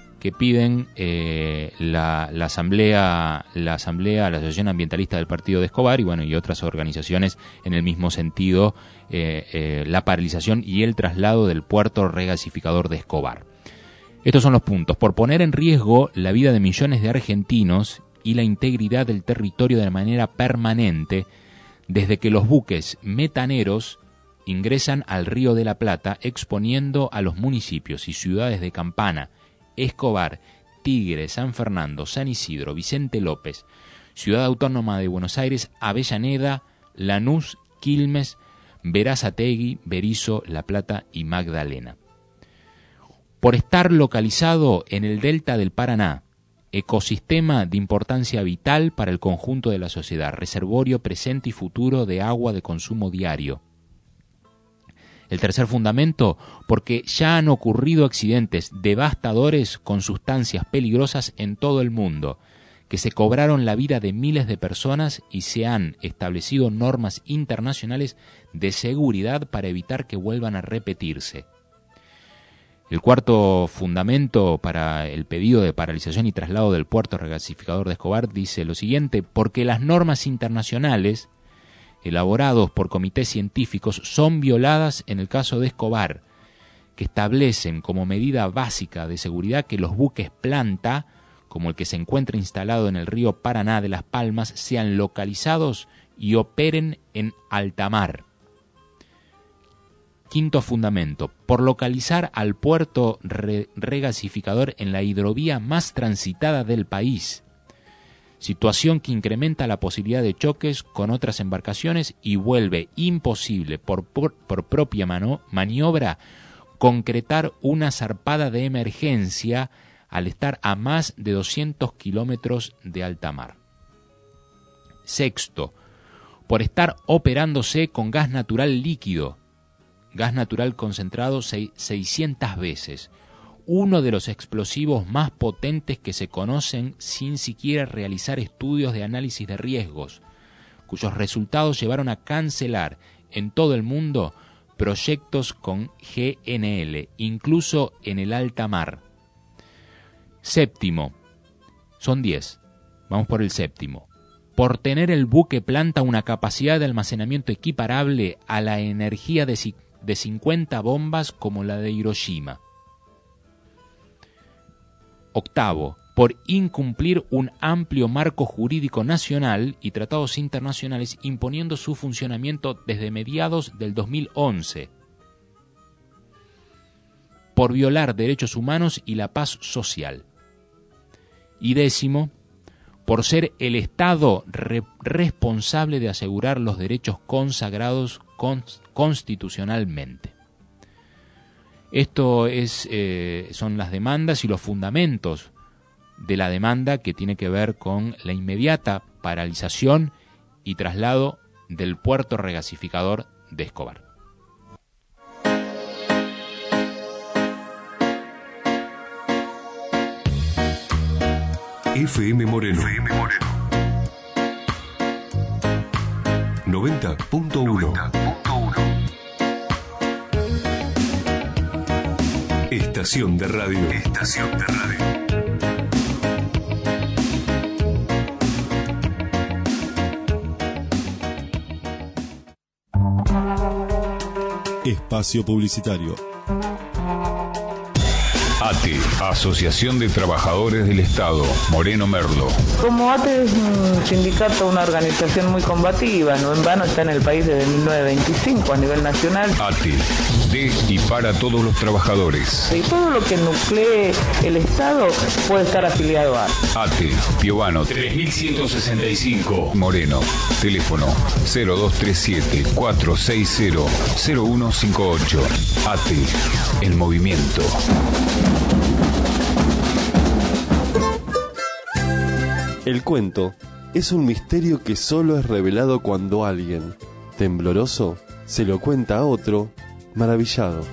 la Asamblea, la Asociación Ambientalista del Partido de Escobar y otras organizaciones en el mismo sentido, la paralización y el traslado del puerto regasificador de Escobar. Estos son los puntos: por poner en riesgo la vida de millones de argentinos y la integridad del territorio de manera permanente, desde que los buques metaneros ingresan al Río de la Plata, exponiendo a los municipios y ciudades de Campana, Escobar, Tigre, San Fernando, San Isidro, Vicente López, Ciudad Autónoma de Buenos Aires, Avellaneda, Lanús Quilmes, Berazategui, Berisso, La Plata y Magdalena. Por estar localizado en el delta del Paraná, ecosistema de importancia vital para el conjunto de la sociedad, reservorio presente y futuro de agua de consumo diario. El tercer fundamento, porque ya han ocurrido accidentes devastadores con sustancias peligrosas en todo el mundo, que se cobraron la vida de miles de personas y se han establecido normas internacionales de seguridad para evitar que vuelvan a repetirse. El cuarto fundamento para el pedido de paralización y traslado del puerto regasificador de Escobar dice lo siguiente: porque las normas internacionales elaborados por comités científicos son violadas en el caso de Escobar, que establecen como medida básica de seguridad que los buques planta, como el que se encuentra instalado en el río Paraná de Las Palmas, sean localizados y operen en alta mar. Quinto fundamento, por localizar al puerto regasificador en la hidrovía más transitada del país, situación que incrementa la posibilidad de choques con otras embarcaciones y vuelve imposible por propia maniobra concretar una zarpada de emergencia al estar a más de 200 kilómetros de alta mar. Sexto, por estar operándose con gas natural líquido, gas natural concentrado 600 veces, uno de los explosivos más potentes que se conocen sin siquiera realizar estudios de análisis de riesgos, cuyos resultados llevaron a cancelar en todo el mundo proyectos con GNL, incluso en el alta mar. Séptimo, son 10, vamos por el séptimo. Por tener el buque planta una capacidad de almacenamiento equiparable a la energía de 50 bombas como la de Hiroshima. Octavo, por incumplir un amplio marco jurídico nacional y tratados internacionales imponiendo su funcionamiento desde mediados del 2011. Por violar derechos humanos y la paz social. Y décimo, por ser el Estado responsable de asegurar los derechos consagrados constitucionalmente. Esto son las demandas y los fundamentos de la demanda que tiene que ver con la inmediata paralización y traslado del puerto regasificador de Escobar. FM Moreno. 90.1. Estación de radio. Espacio publicitario. ATE, Asociación de Trabajadores del Estado, Moreno Merlo. Como ATE es un sindicato, una organización muy combativa, no en vano está en el país desde 1925 a nivel nacional. ATE, de y para todos los trabajadores. Y todo lo que nuclee el Estado puede estar afiliado a ATE, Piovano 3165, Moreno, teléfono 0237-460-0158. ATE, el movimiento. El cuento es un misterio que solo es revelado cuando alguien, tembloroso, se lo cuenta a otro, maravillado.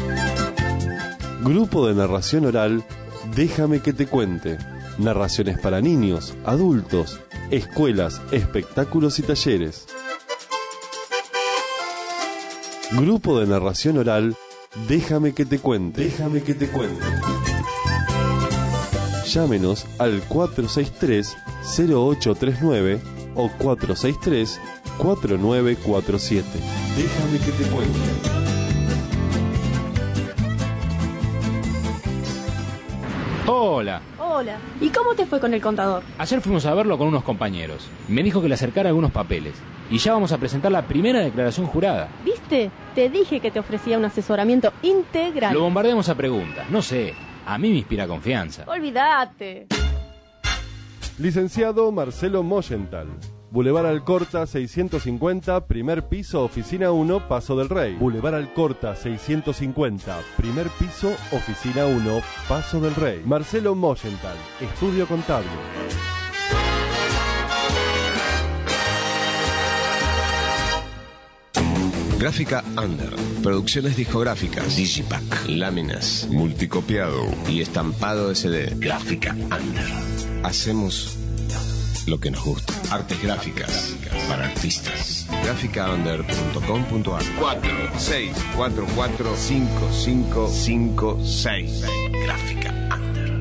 Grupo de narración oral, Déjame que te cuente. Narraciones para niños, adultos, escuelas, espectáculos y talleres. Grupo de narración oral, Déjame que te cuente. Déjame que te cuente. Llámenos al 463-0839 o 463-4947. Déjame que te cuente. Hola. Hola. ¿Y cómo te fue con el contador? Ayer fuimos a verlo con unos compañeros. Me dijo que le acercara algunos papeles. Y ya vamos a presentar la primera declaración jurada. ¿Viste? Te dije que te ofrecía un asesoramiento integral. Lo bombardeamos a preguntas. No sé. A mí me inspira confianza. Olvídate. Licenciado Marcelo Moyenthal, Boulevard Alcorta 650, primer piso, oficina 1, Paso del Rey. Boulevard Alcorta 650, primer piso, oficina 1, Paso del Rey. Marcelo Moyenthal, estudio contable. Gráfica Under, producciones discográficas, Digipack, láminas, multicopiado y estampado de CD. Gráfica Under. Hacemos lo que nos gusta. Artes gráficas para artistas. Graficaunder.com.ar 46445556. Gráfica Under.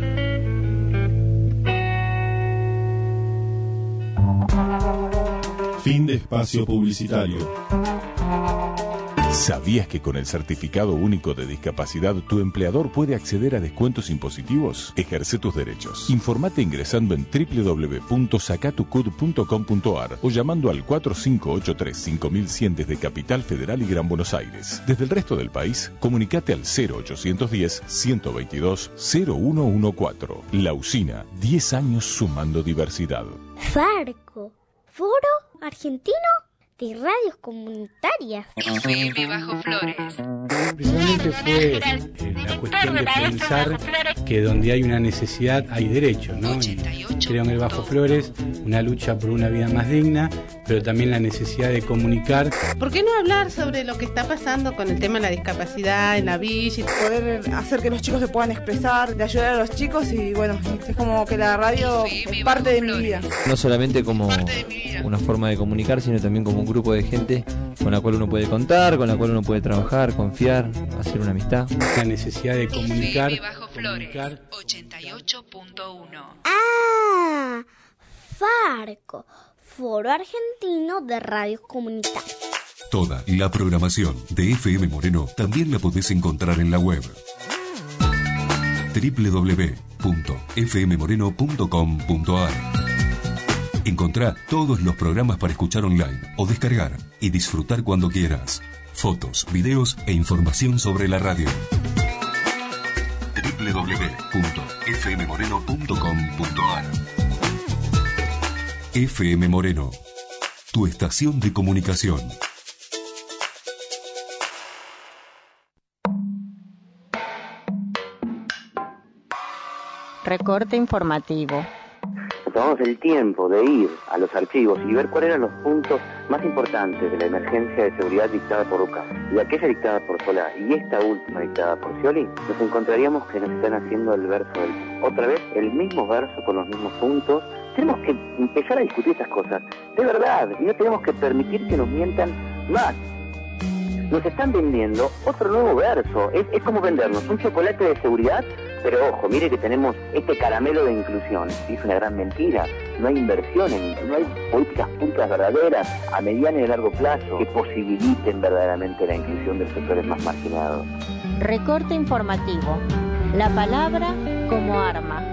Fin de espacio publicitario. ¿Sabías que con el Certificado Único de Discapacidad tu empleador puede acceder a descuentos impositivos? Ejerce tus derechos. Informate ingresando en www.sacatucud.com.ar o llamando al 4583-5100 desde Capital Federal y Gran Buenos Aires. Desde el resto del país, comunicate al 0810-122-0114. La Usina, 10 años sumando diversidad. Farco, Foro Argentino de Radios Comunitarias. FM Bajo Flores. Principalmente fue la cuestión de pensar que donde hay una necesidad hay derecho, ¿no? Creo en el Bajo Flores una lucha por una vida más digna, pero también la necesidad de comunicar. ¿Por qué no hablar sobre lo que está pasando con el tema de la discapacidad en la villa? Poder hacer que los chicos se puedan expresar, de ayudar a los chicos y bueno, es como que la radio es parte de mi vida. No solamente como una forma de comunicar, sino también como un grupo de gente con la cual uno puede contar, con la cual uno puede trabajar, confiar, hacer una amistad. La necesidad de comunicar. FM Bajo Flores, 88.1. ¡Ah! Farco, Foro Argentino de Radios Comunitarias. Toda la programación de FM Moreno también la podés encontrar en la web www.fmmoreno.com.ar. Encontrá todos los programas para escuchar online o descargar y disfrutar cuando quieras. Fotos, videos e información sobre la radio. www.fmmoreno.com.ar. FM Moreno, tu estación de comunicación. Recorte informativo. Tomamos el tiempo de ir a los archivos y ver cuáles eran los puntos más importantes de la emergencia de seguridad dictada por UCA y aquella dictada por Solá y esta última dictada por Scioli, nos encontraríamos que nos están haciendo el verso otra vez el mismo verso con los mismos puntos. Tenemos que empezar a discutir estas cosas de verdad y no tenemos que permitir que nos mientan más. Nos están vendiendo otro nuevo verso. Es como vendernos un chocolate de seguridad, pero ojo, mire que tenemos este caramelo de inclusión. Es una gran mentira. No hay inversiones, no hay políticas públicas verdaderas a mediano y a largo plazo que posibiliten verdaderamente la inclusión de los sectores más marginados. Recorte informativo. La palabra como arma.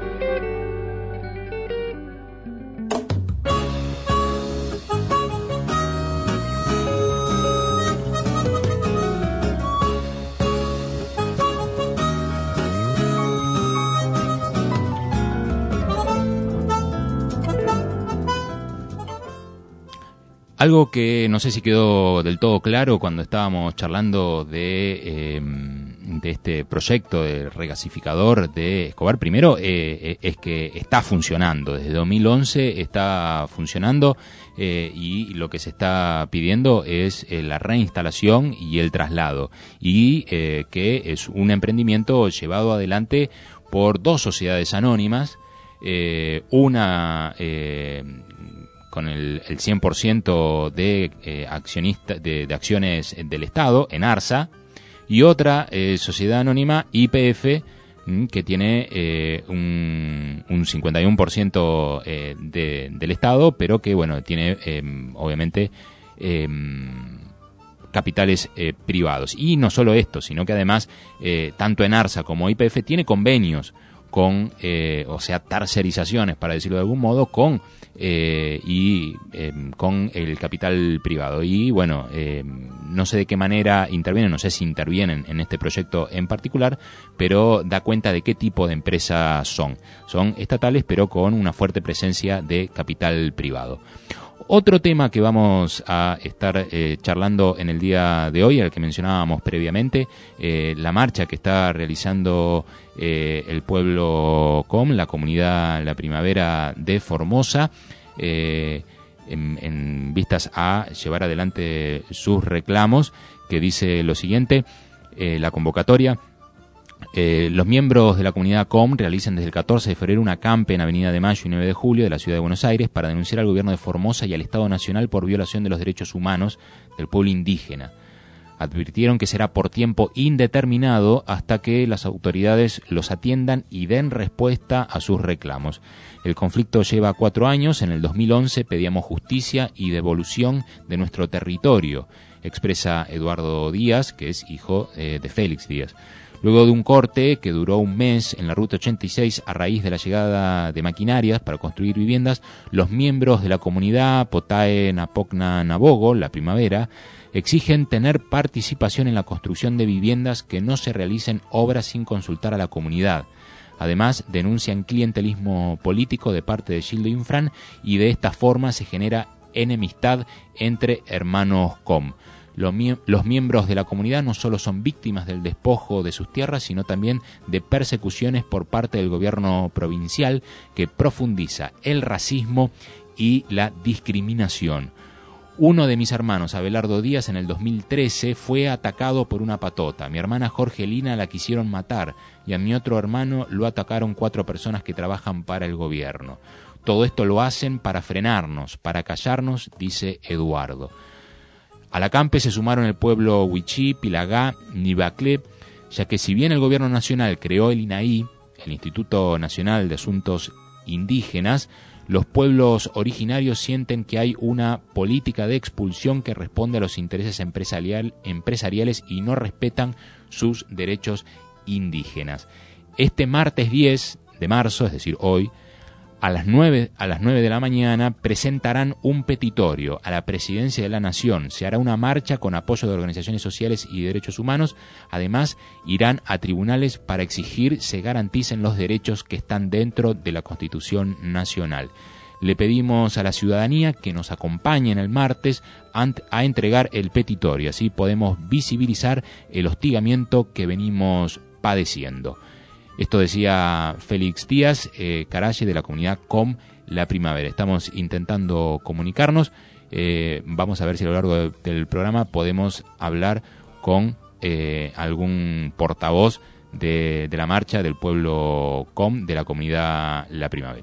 Algo que no sé si quedó del todo claro cuando estábamos charlando de este proyecto de regasificador de Escobar, primero es que está funcionando, desde 2011 está funcionando y lo que se está pidiendo es la reinstalación y el traslado y que es un emprendimiento llevado adelante por dos sociedades anónimas, una con el 100% de accionistas de acciones del Estado en ARSA y otra sociedad anónima YPF que tiene un 51% del Estado, pero que bueno tiene obviamente capitales privados. Y no solo esto, sino que además tanto en ARSA como YPF tiene convenios con, o sea, tercerizaciones, para decirlo de algún modo, con el capital privado. Y bueno, no sé de qué manera intervienen, no sé si intervienen en este proyecto en particular, pero da cuenta de qué tipo de empresas son. Son estatales, pero con una fuerte presencia de capital privado. Otro tema que vamos a estar charlando en el día de hoy, al que mencionábamos previamente, la marcha que está realizando el pueblo COM, la comunidad La Primavera de Formosa, en vistas a llevar adelante sus reclamos, que dice lo siguiente, la convocatoria. Los miembros de la comunidad COM realizan desde el 14 de febrero una acampe en Avenida de Mayo y 9 de Julio de la Ciudad de Buenos Aires para denunciar al gobierno de Formosa y al Estado Nacional por violación de los derechos humanos del pueblo indígena. Advirtieron que será por tiempo indeterminado hasta que las autoridades los atiendan y den respuesta a sus reclamos. El conflicto lleva 4 años. En el 2011 pedíamos justicia y devolución de nuestro territorio, expresa Eduardo Díaz, que es hijo de Félix Díaz. Luego de un corte que duró un mes en la Ruta 86 a raíz de la llegada de maquinarias para construir viviendas, los miembros de la comunidad Potae Napocna Nabogo, La Primavera, exigen tener participación en la construcción de viviendas, que no se realicen obras sin consultar a la comunidad. Además, denuncian clientelismo político de parte de Gildo Infran y de esta forma se genera enemistad entre hermanos COM. Los miembros de la comunidad no solo son víctimas del despojo de sus tierras, sino también de persecuciones por parte del gobierno provincial, que profundiza el racismo y la discriminación. Uno de mis hermanos, Abelardo Díaz, en el 2013 fue atacado por una patota. Mi hermana Jorgelina la quisieron matar y a mi otro hermano lo atacaron 4 personas que trabajan para el gobierno. Todo esto lo hacen para frenarnos, para callarnos, dice Eduardo. Al acampe se sumaron el pueblo Huichí, Pilagá, Nibaclé, ya que si bien el gobierno nacional creó el INAI, el Instituto Nacional de Asuntos Indígenas, los pueblos originarios sienten que hay una política de expulsión que responde a los intereses empresariales y no respetan sus derechos indígenas. Este martes 10 de marzo, es decir, hoy, a las 9 de la mañana presentarán un petitorio a la Presidencia de la Nación. Se hará una marcha con apoyo de organizaciones sociales y derechos humanos. Además, irán a tribunales para exigir se garanticen los derechos que están dentro de la Constitución Nacional. Le pedimos a la ciudadanía que nos acompañen el martes a entregar el petitorio. Así podemos visibilizar el hostigamiento que venimos padeciendo. Esto decía Félix Díaz, Caralle, de la comunidad COM La Primavera. Estamos intentando comunicarnos. Vamos a ver si a lo largo del programa podemos hablar con algún portavoz de la marcha del pueblo COM de la comunidad La Primavera.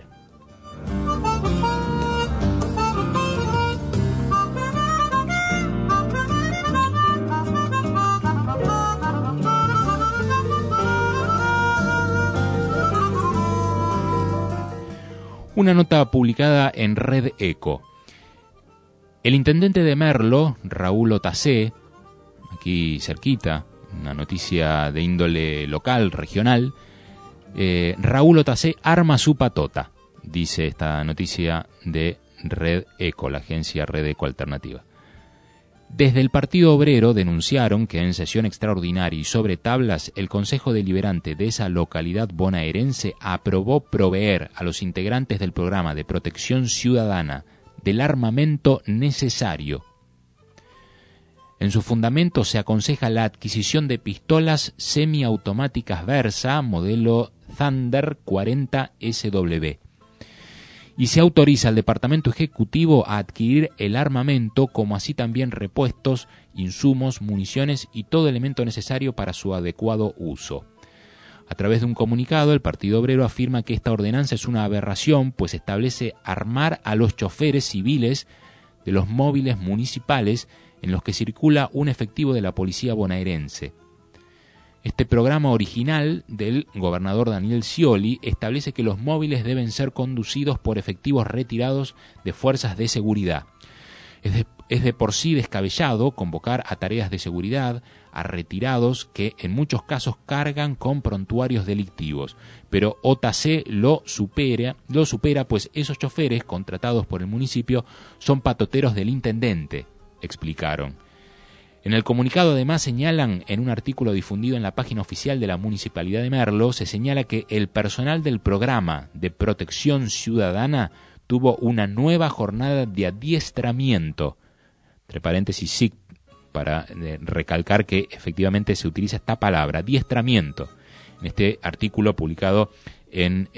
Una nota publicada en Red Eco. El intendente de Merlo, Raúl Otacé, aquí cerquita, una noticia de índole local, regional, Raúl Otacé arma su patota, dice esta noticia de Red Eco, la agencia Red Eco Alternativa. Desde el Partido Obrero denunciaron que en sesión extraordinaria y sobre tablas, el Consejo Deliberante de esa localidad bonaerense aprobó proveer a los integrantes del programa de protección ciudadana del armamento necesario. En su fundamento se aconseja la adquisición de pistolas semiautomáticas Versa, modelo Thunder 40 SW. Y se autoriza al Departamento Ejecutivo a adquirir el armamento, como así también repuestos, insumos, municiones y todo elemento necesario para su adecuado uso. A través de un comunicado, el Partido Obrero afirma que esta ordenanza es una aberración, pues establece armar a los choferes civiles de los móviles municipales en los que circula un efectivo de la policía bonaerense. Este programa original del gobernador Daniel Scioli establece que los móviles deben ser conducidos por efectivos retirados de fuerzas de seguridad. Es de por sí descabellado convocar a tareas de seguridad a retirados que en muchos casos cargan con prontuarios delictivos, pero OTC lo supera, pues esos choferes contratados por el municipio son patoteros del intendente, explicaron. En el comunicado además señalan, en un artículo difundido en la página oficial de la Municipalidad de Merlo, se señala que el personal del programa de protección ciudadana tuvo una nueva jornada de adiestramiento, entre paréntesis SIC, para recalcar que efectivamente se utiliza esta palabra, adiestramiento, en este artículo publicado en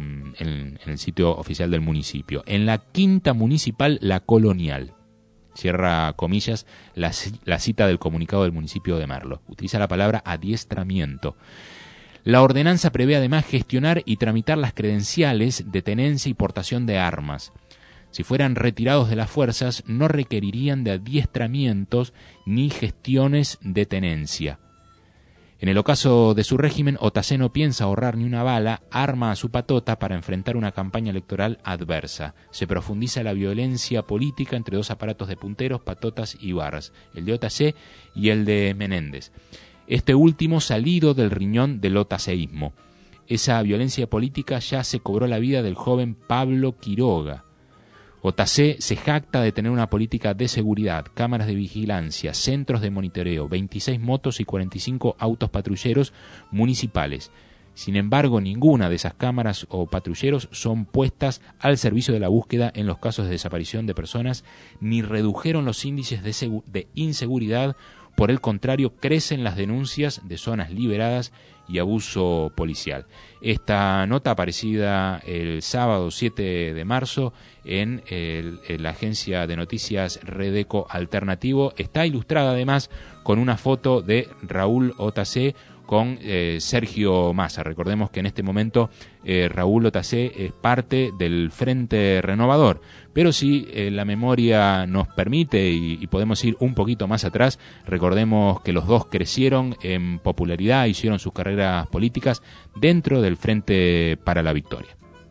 el sitio oficial del municipio, en la Quinta Municipal La Colonial. Cierra comillas la cita del comunicado del municipio de Merlo. Utiliza la palabra adiestramiento. La ordenanza prevé además gestionar y tramitar las credenciales de tenencia y portación de armas. Si fueran retirados de las fuerzas, no requerirían de adiestramientos ni gestiones de tenencia. En el ocaso de su régimen, OTC no piensa ahorrar ni una bala, arma a su patota para enfrentar una campaña electoral adversa. Se profundiza la violencia política entre dos aparatos de punteros, patotas y barras, el de OTC y el de Menéndez. Este último salido del riñón del otaceísmo. Esa violencia política ya se cobró la vida del joven Pablo Quiroga. OTC se jacta de tener una política de seguridad, cámaras de vigilancia, centros de monitoreo, 26 motos y 45 autos patrulleros municipales. Sin embargo, ninguna de esas cámaras o patrulleros son puestas al servicio de la búsqueda en los casos de desaparición de personas, ni redujeron los índices de inseguridad. Por el contrario, crecen las denuncias de zonas liberadas y abuso policial. Esta nota aparecida el sábado 7 de marzo en la agencia de noticias Redeco Alternativo está ilustrada además con una foto de Raúl OTC con Sergio Massa. Recordemos que en este momento Raúl OTC es parte del Frente Renovador, pero si la memoria nos permite y podemos ir un poquito más atrás, recordemos que los dos crecieron en popularidad, hicieron sus carreras políticas dentro del Frente para la Victoria.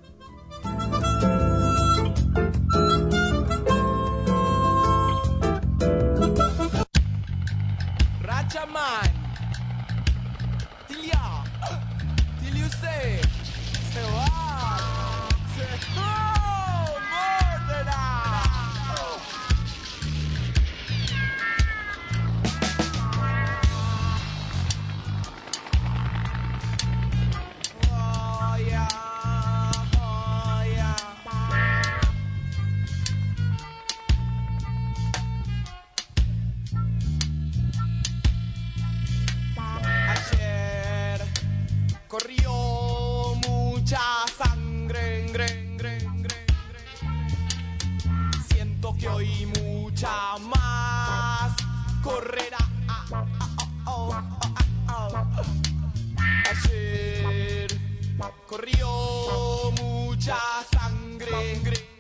Corrió mucha sangre.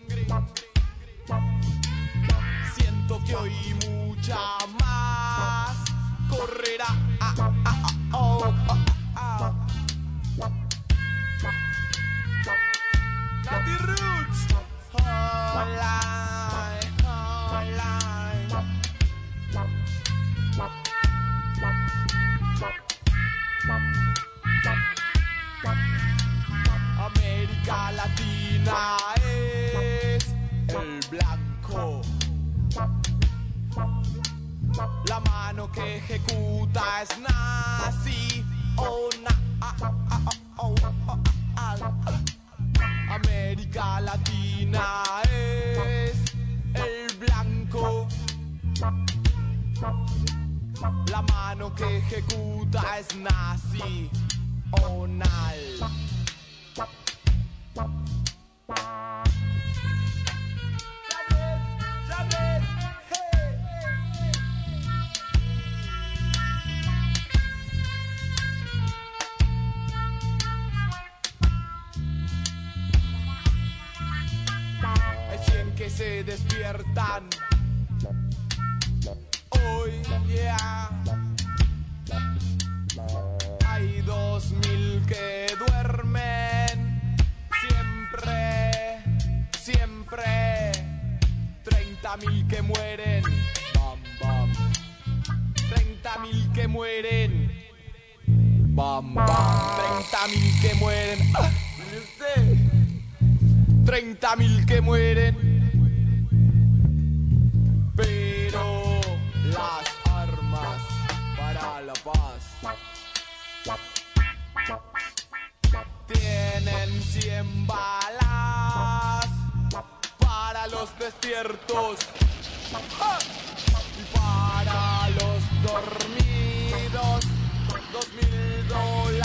Siento que hoy mucha más correrá. Katy Roots. América Latina es el blanco. La mano que ejecuta es nazi. América Latina es el blanco. La mano que ejecuta es nazi. Hay 100 que se despiertan hoy, Hay 2000 que duermen siempre 30.000 que mueren 30.000 que mueren Bam, bam, 30.000 que mueren. 30.000 que mueren. Pero las armas para la paz tienen 100 balas para los despiertos y para los dormidos $2.000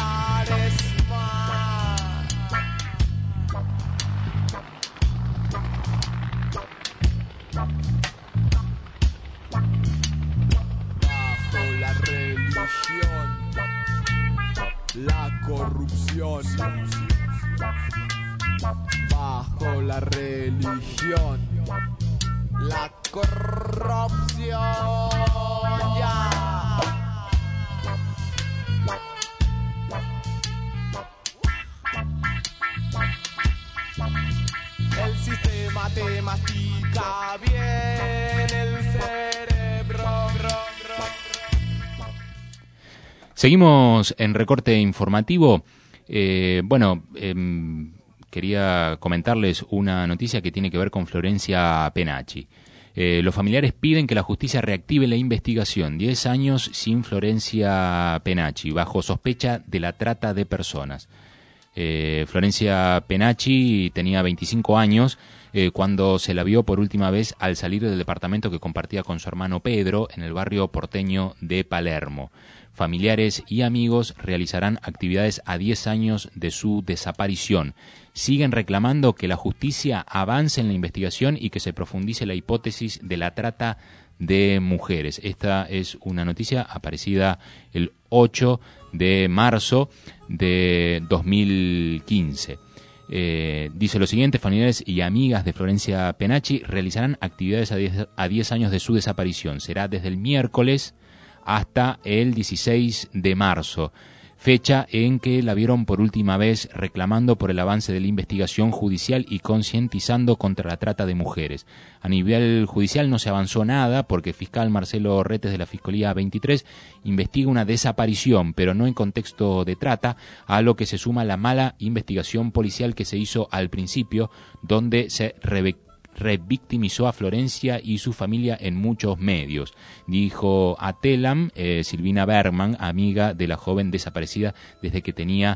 más. Bajo la religión, la corrupción. Bajo la religión, la corrupción. Ya. El sistema te mastica bien el cerebro. Seguimos en recorte informativo. Quería comentarles una noticia que tiene que ver con Florencia Penacci. Los familiares piden que la justicia reactive la investigación. 10 años sin Florencia Penacci, bajo sospecha de la trata de personas. Florencia Penacci tenía 25 años cuando se la vio por última vez al salir del departamento que compartía con su hermano Pedro en el barrio porteño de Palermo. Familiares y amigos realizarán actividades a 10 años de su desaparición. Siguen reclamando que la justicia avance en la investigación y que se profundice la hipótesis de la trata de mujeres. Esta es una noticia aparecida el 8 de marzo de 2015. Dice lo siguiente: familiares y amigas de Florencia Penacci realizarán actividades a 10 años de su desaparición. Será desde el miércoles hasta el 16 de marzo, fecha en que la vieron por última vez, reclamando por el avance de la investigación judicial y concientizando contra la trata de mujeres. A nivel judicial no se avanzó nada porque el fiscal Marcelo Retes de la Fiscalía 23 investiga una desaparición, pero no en contexto de trata, a lo que se suma la mala investigación policial que se hizo al principio, donde se revictimizó a Florencia y su familia en muchos medios, dijo a Telam Silvina Bergman, amiga de la joven desaparecida desde que tenía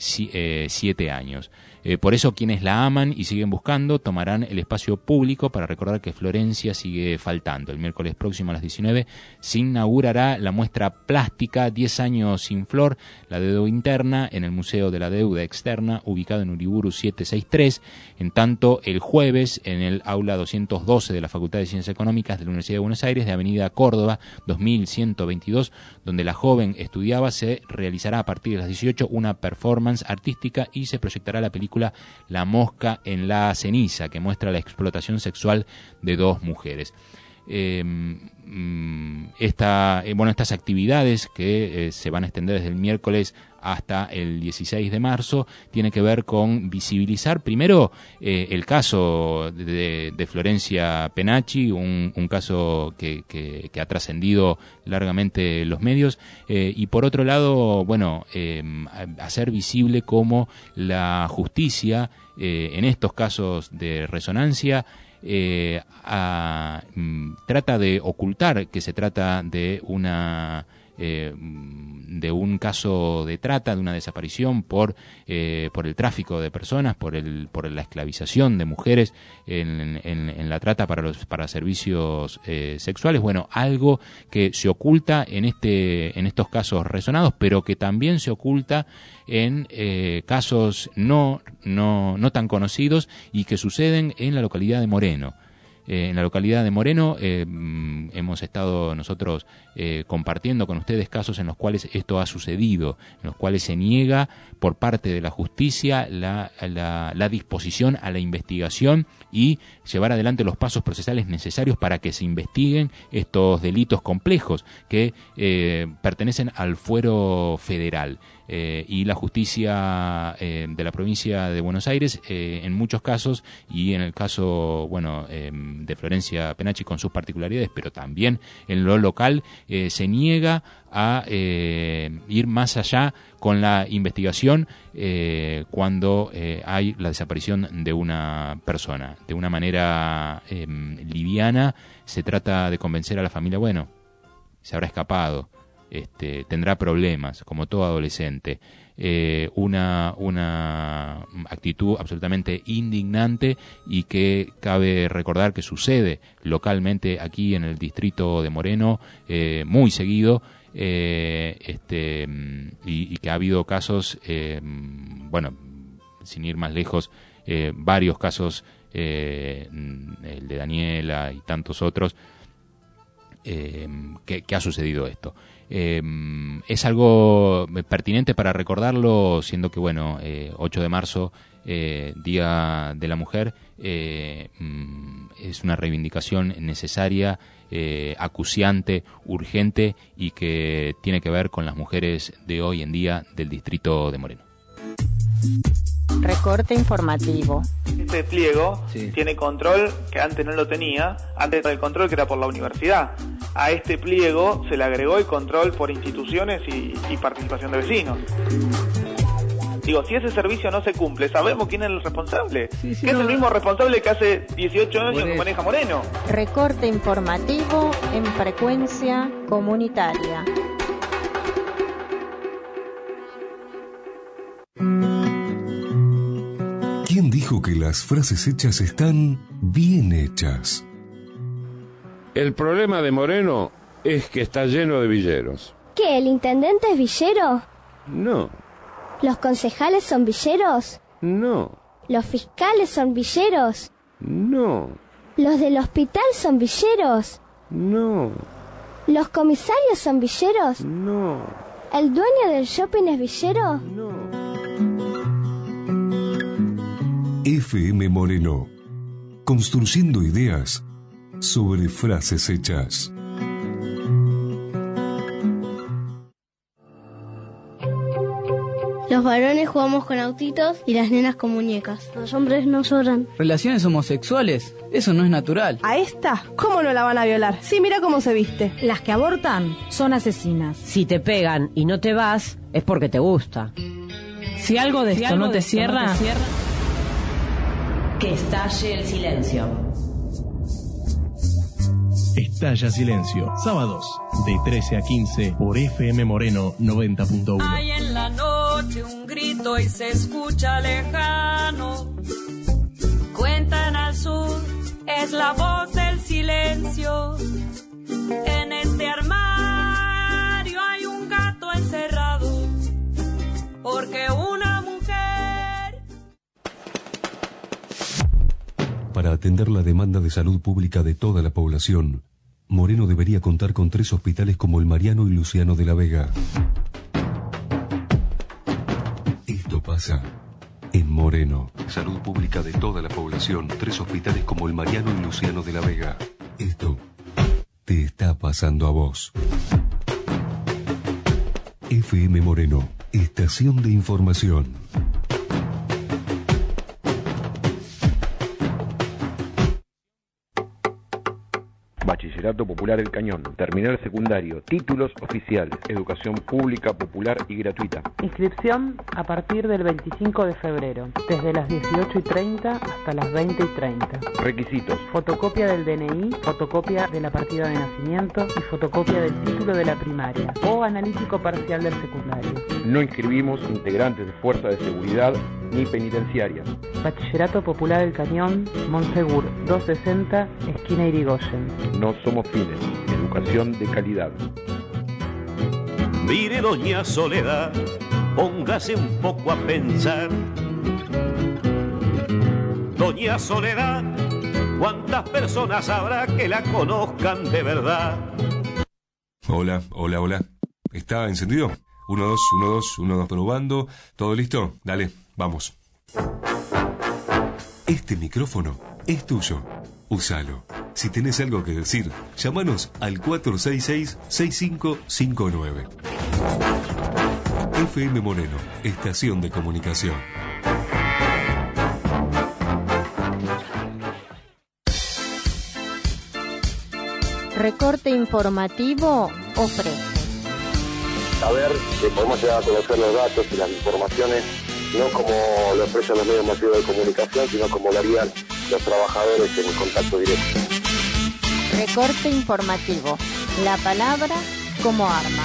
7 años. Por eso quienes la aman y siguen buscando tomarán el espacio público para recordar que Florencia sigue faltando. El miércoles próximo a las 19 se inaugurará la muestra plástica 10 años sin Flor, la deuda interna, en el Museo de la Deuda Externa, ubicado en Uriburu 763. En tanto, el jueves, en el aula 212 de la Facultad de Ciencias Económicas de la Universidad de Buenos Aires, de Avenida Córdoba 2122, donde la joven estudiaba, se realizará a partir de las 18 una performance artística y se proyectará la película La mosca en la ceniza, que muestra la explotación sexual de 2 mujeres. Estas actividades que se van a extender desde el miércoles hasta el 16 de marzo tienen que ver con visibilizar primero el caso de Florencia Penacci, un caso que ha trascendido largamente los medios, y por otro lado, hacer visible cómo la justicia en estos casos de resonancia trata de ocultar que se trata de un caso de trata, de una desaparición por el tráfico de personas, por la esclavización de mujeres en la trata para servicios sexuales. Bueno, algo que se oculta en estos casos resonados, pero que también se oculta en casos no tan conocidos y que suceden en la localidad de Moreno. En la localidad de Moreno hemos estado nosotros compartiendo con ustedes casos en los cuales esto ha sucedido, en los cuales se niega por parte de la justicia la disposición a la investigación y llevar adelante los pasos procesales necesarios para que se investiguen estos delitos complejos que pertenecen al fuero federal. y la justicia de la provincia de Buenos Aires, en muchos casos, y en el caso de Florencia Penachi con sus particularidades, pero también en lo local, se niega a ir más allá con la investigación cuando hay la desaparición de una persona. De una manera liviana se trata de convencer a la familia, se habrá escapado, tendrá problemas, como todo adolescente. Una actitud absolutamente indignante, y que cabe recordar que sucede localmente aquí en el distrito de Moreno muy seguido, y que ha habido casos, sin ir más lejos, varios casos, el de Daniela y tantos otros, que ha sucedido esto. Es algo pertinente para recordarlo, siendo que 8 de marzo, Día de la Mujer, es una reivindicación necesaria, acuciante, urgente, y que tiene que ver con las mujeres de hoy en día del distrito de Moreno. Recorte informativo. Este pliego tiene control que antes no lo tenía, antes el control que era por la universidad. A este pliego se le agregó el control por instituciones y participación de vecinos. Digo, si ese servicio no se cumple, ¿sabemos quién es el responsable? Que es el mismo responsable que hace 18 años que maneja Moreno. Recorte informativo en frecuencia comunitaria. ¿Quién dijo que las frases hechas están bien hechas? El problema de Moreno es que está lleno de villeros. ¿Qué, el intendente es villero? No. ¿Los concejales son villeros? No. ¿Los fiscales son villeros? No. ¿Los del hospital son villeros? No. ¿Los comisarios son villeros? No. ¿El dueño del shopping es villero? No. FM Moreno, construyendo ideas sobre frases hechas. Los varones jugamos con autitos y las nenas con muñecas. Los hombres no lloran. Relaciones homosexuales, eso no es natural. ¿A esta? ¿Cómo no la van a violar? Sí, mira cómo se viste. Las que abortan son asesinas. Si te pegan y no te vas, es porque te gusta. Si algo de esto no te cierra, que estalle el silencio. Estalla Silencio, sábados de 13 a 15 por FM Moreno 90.1. Hay en la noche un grito y se escucha lejano. Cuentan al sur, es la voz del silencio. En este armario hay un gato encerrado, porque una mujer... Para atender la demanda de salud pública de toda la población, Moreno debería contar con 3 hospitales como el Mariano y Luciano de la Vega. Esto pasa en Moreno. Salud pública de toda la población, 3 hospitales como el Mariano y Luciano de la Vega. Esto te está pasando a vos. FM Moreno, estación de información. Bachillerato Popular El Cañón, terminal secundario, títulos oficiales, educación pública, popular y gratuita. Inscripción a partir del 25 de febrero, desde las 18:30 hasta las 20:30. Requisitos: fotocopia del DNI, fotocopia de la partida de nacimiento y fotocopia del título de la primaria o analítico parcial del secundario. No inscribimos integrantes de fuerza de seguridad ni penitenciarias. Bachillerato Popular El Cañón, Monsegur 260, esquina Irigoyen. No somos fines, educación de calidad. Mire, doña Soledad, póngase un poco a pensar. Doña Soledad, ¿cuántas personas habrá que la conozcan de verdad? Hola. ¿Está encendido? 1, 2, 1, 2, 1, 2, probando. ¿Todo listo? Dale, vamos. Este micrófono es tuyo. Úsalo. Si tenés algo que decir, llámanos al 466-6559. FM Moreno, estación de comunicación. Recorte informativo ofrece. Saber que podemos llegar a conocer los datos y las informaciones, no como lo expresan los medios masivos de comunicación, sino como lo harían los trabajadores en contacto directo. Recorte informativo. La palabra como arma.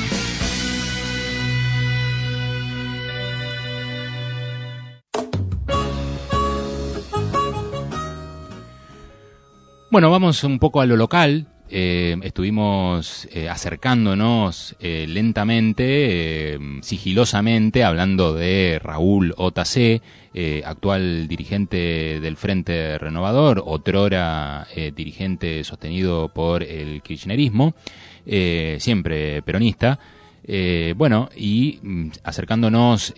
Bueno, vamos un poco a lo local. Estuvimos acercándonos lentamente, sigilosamente, hablando de Raúl Otacé, actual dirigente del Frente Renovador, otrora dirigente sostenido por el kirchnerismo, siempre peronista. Bueno, y acercándonos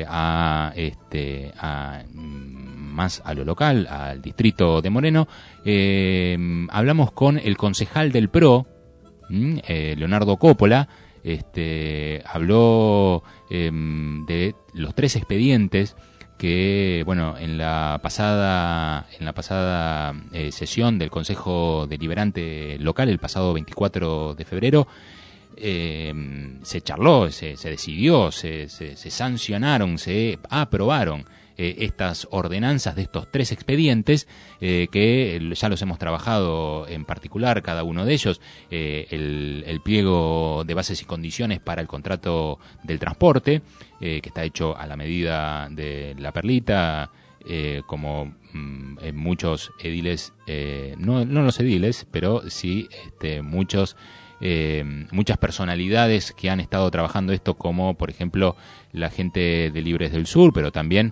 más a lo local, al distrito de Moreno, hablamos con el concejal del PRO, Leonardo Coppola. Habló de los 3 expedientes que, bueno, en la pasada sesión del Consejo Deliberante local, el pasado 24 de febrero, se charló, se decidió, se sancionaron, se aprobaron estas ordenanzas de estos 3 expedientes, que ya los hemos trabajado en particular, cada uno de ellos, el pliego de bases y condiciones para el contrato del transporte, que está hecho a la medida de la perlita, como en muchos ediles, no los ediles, pero sí muchas personalidades que han estado trabajando esto, como por ejemplo la gente de Libres del Sur, pero también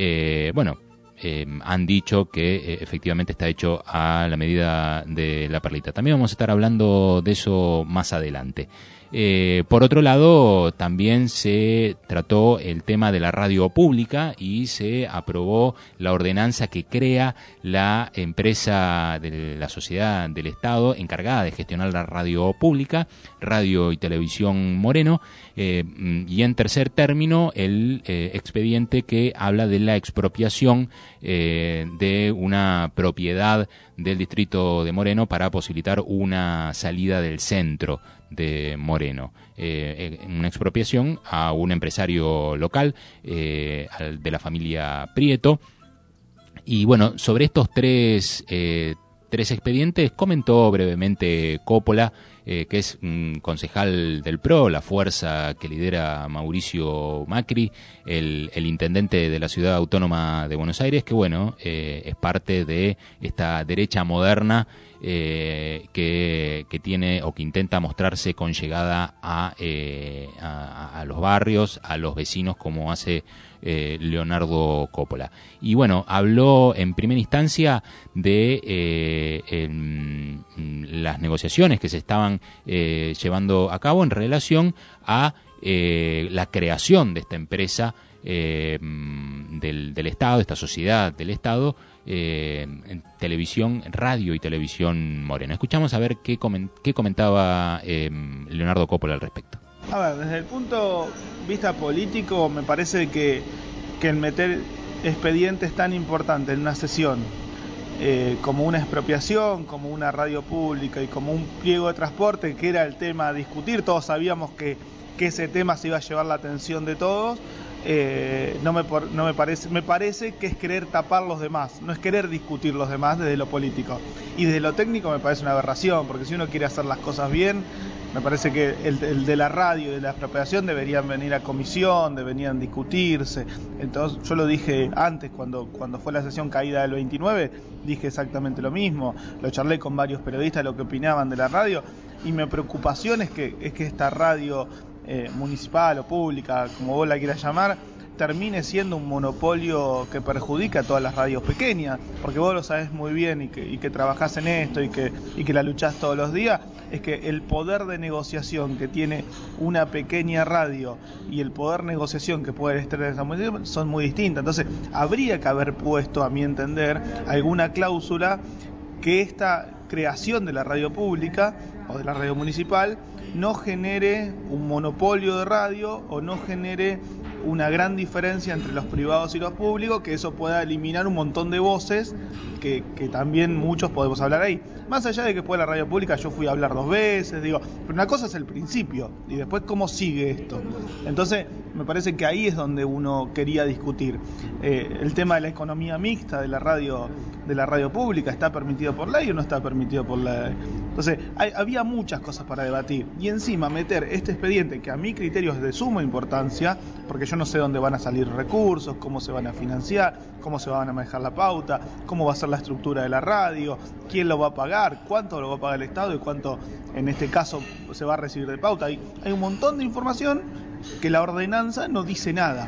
han dicho que efectivamente está hecho a la medida de la perlita. También vamos a estar hablando de eso más adelante. Por otro lado, también se trató el tema de la radio pública y se aprobó la ordenanza que crea la empresa de la sociedad del Estado encargada de gestionar la radio pública, Radio y Televisión Moreno, y en tercer término el expediente que habla de la expropiación de una propiedad del distrito de Moreno para posibilitar una salida del centro de Moreno, una expropiación a un empresario local, de la familia Prieto. Y bueno, sobre estos tres expedientes comentó brevemente Coppola, que es un concejal del PRO, la fuerza que lidera Mauricio Macri, el intendente de la Ciudad Autónoma de Buenos Aires, que bueno, es parte de esta derecha moderna que tiene o que intenta mostrarse con llegada a los barrios, a los vecinos, como hace Leonardo Coppola. Y bueno, habló en primera instancia de las negociaciones que se estaban llevando a cabo en relación a la creación de esta empresa del Estado, de esta sociedad del Estado, en televisión, radio y televisión Moreno. Escuchamos a ver qué comentaba Leonardo Coppola al respecto. A ver, desde el punto de vista político, me parece que el meter expedientes tan importantes en una sesión, como una expropiación, como una radio pública y como un pliego de transporte, que era el tema a discutir, todos sabíamos que ese tema se iba a llevar la atención de todos. Me parece que es querer tapar los demás, no es querer discutir los demás desde lo político. Y desde lo técnico me parece una aberración, porque si uno quiere hacer las cosas bien, me parece que el de la radio y de la expropiación deberían venir a comisión, deberían discutirse. Entonces yo lo dije antes, cuando fue la sesión caída del 29, dije exactamente lo mismo. Lo charlé con varios periodistas, lo que opinaban de la radio, y mi preocupación es que esta radio municipal o pública, como vos la quieras llamar, termine siendo un monopolio que perjudica a todas las radios pequeñas, porque vos lo sabés muy bien y que trabajás en esto y que la luchás todos los días, es que el poder de negociación que tiene una pequeña radio y el poder de negociación que puede estar son muy distintas. Entonces habría que haber puesto, a mi entender, alguna cláusula que creación de la radio pública o de la radio municipal no genere un monopolio de radio o no genere una gran diferencia entre los privados y los públicos, que eso pueda eliminar un montón de voces que también muchos podemos hablar ahí. Más allá de que después de la radio pública yo fui a hablar 2 veces, digo, pero una cosa es el principio y después cómo sigue esto. Entonces me parece que ahí es donde uno quería discutir. El tema de la economía mixta de la radio pública, ¿está permitido por ley o no está permitido por ley? Entonces había muchas cosas para debatir y encima meter este expediente que a mi criterio es de suma importancia, porque yo no sé dónde van a salir recursos, cómo se van a financiar, cómo se van a manejar la pauta, cómo va a ser la estructura de la radio, quién lo va a pagar, cuánto lo va a pagar el Estado y cuánto en este caso se va a recibir de pauta. Hay un montón de información que la ordenanza no dice nada.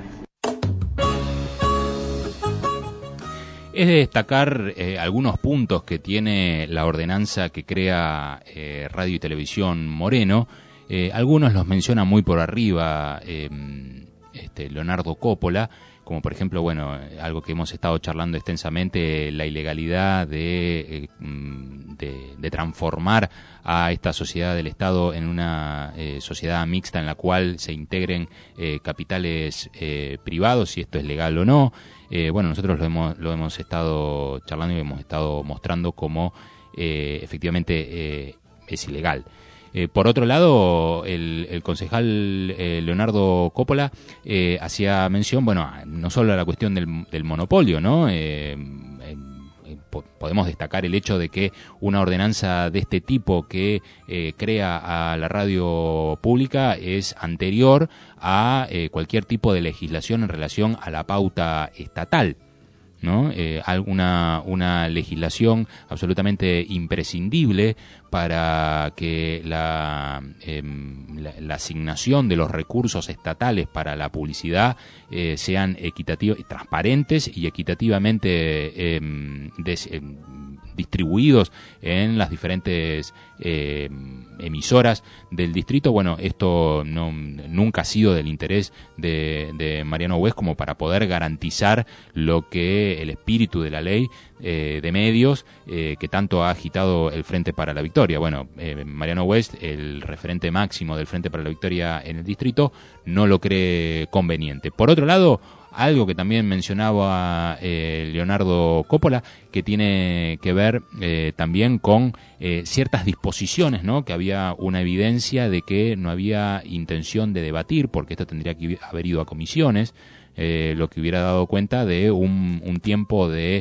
Es de destacar algunos puntos que tiene la ordenanza que crea Radio y Televisión Moreno. Algunos los menciona muy por arriba Leonardo Coppola, como por ejemplo, bueno, algo que hemos estado charlando extensamente, la ilegalidad de transformar a esta sociedad del Estado en una sociedad mixta en la cual se integren capitales privados, si esto es legal o no. Bueno, nosotros lo hemos estado charlando y hemos estado mostrando cómo efectivamente es ilegal. Por otro lado, el concejal Leonardo Coppola hacía mención, bueno, no solo a la cuestión del monopolio, ¿no? Podemos destacar el hecho de que una ordenanza de este tipo que crea a la radio pública es anterior a cualquier tipo de legislación en relación a la pauta estatal, ¿no? Una legislación absolutamente imprescindible para que la asignación de los recursos estatales para la publicidad sean equitativos, transparentes y equitativamente distribuidos en las diferentes emisoras del distrito. Bueno, esto nunca ha sido del interés de Mariano West como para poder garantizar lo que el espíritu de la ley de medios que tanto ha agitado el Frente para la Victoria. Bueno, Mariano West, el referente máximo del Frente para la Victoria en el distrito, no lo cree conveniente. Por otro lado, algo que también mencionaba Leonardo Coppola, que tiene que ver también con ciertas disposiciones, ¿no? Que había una evidencia de que no había intención de debatir, porque esto tendría que haber ido a comisiones, lo que hubiera dado cuenta de un tiempo de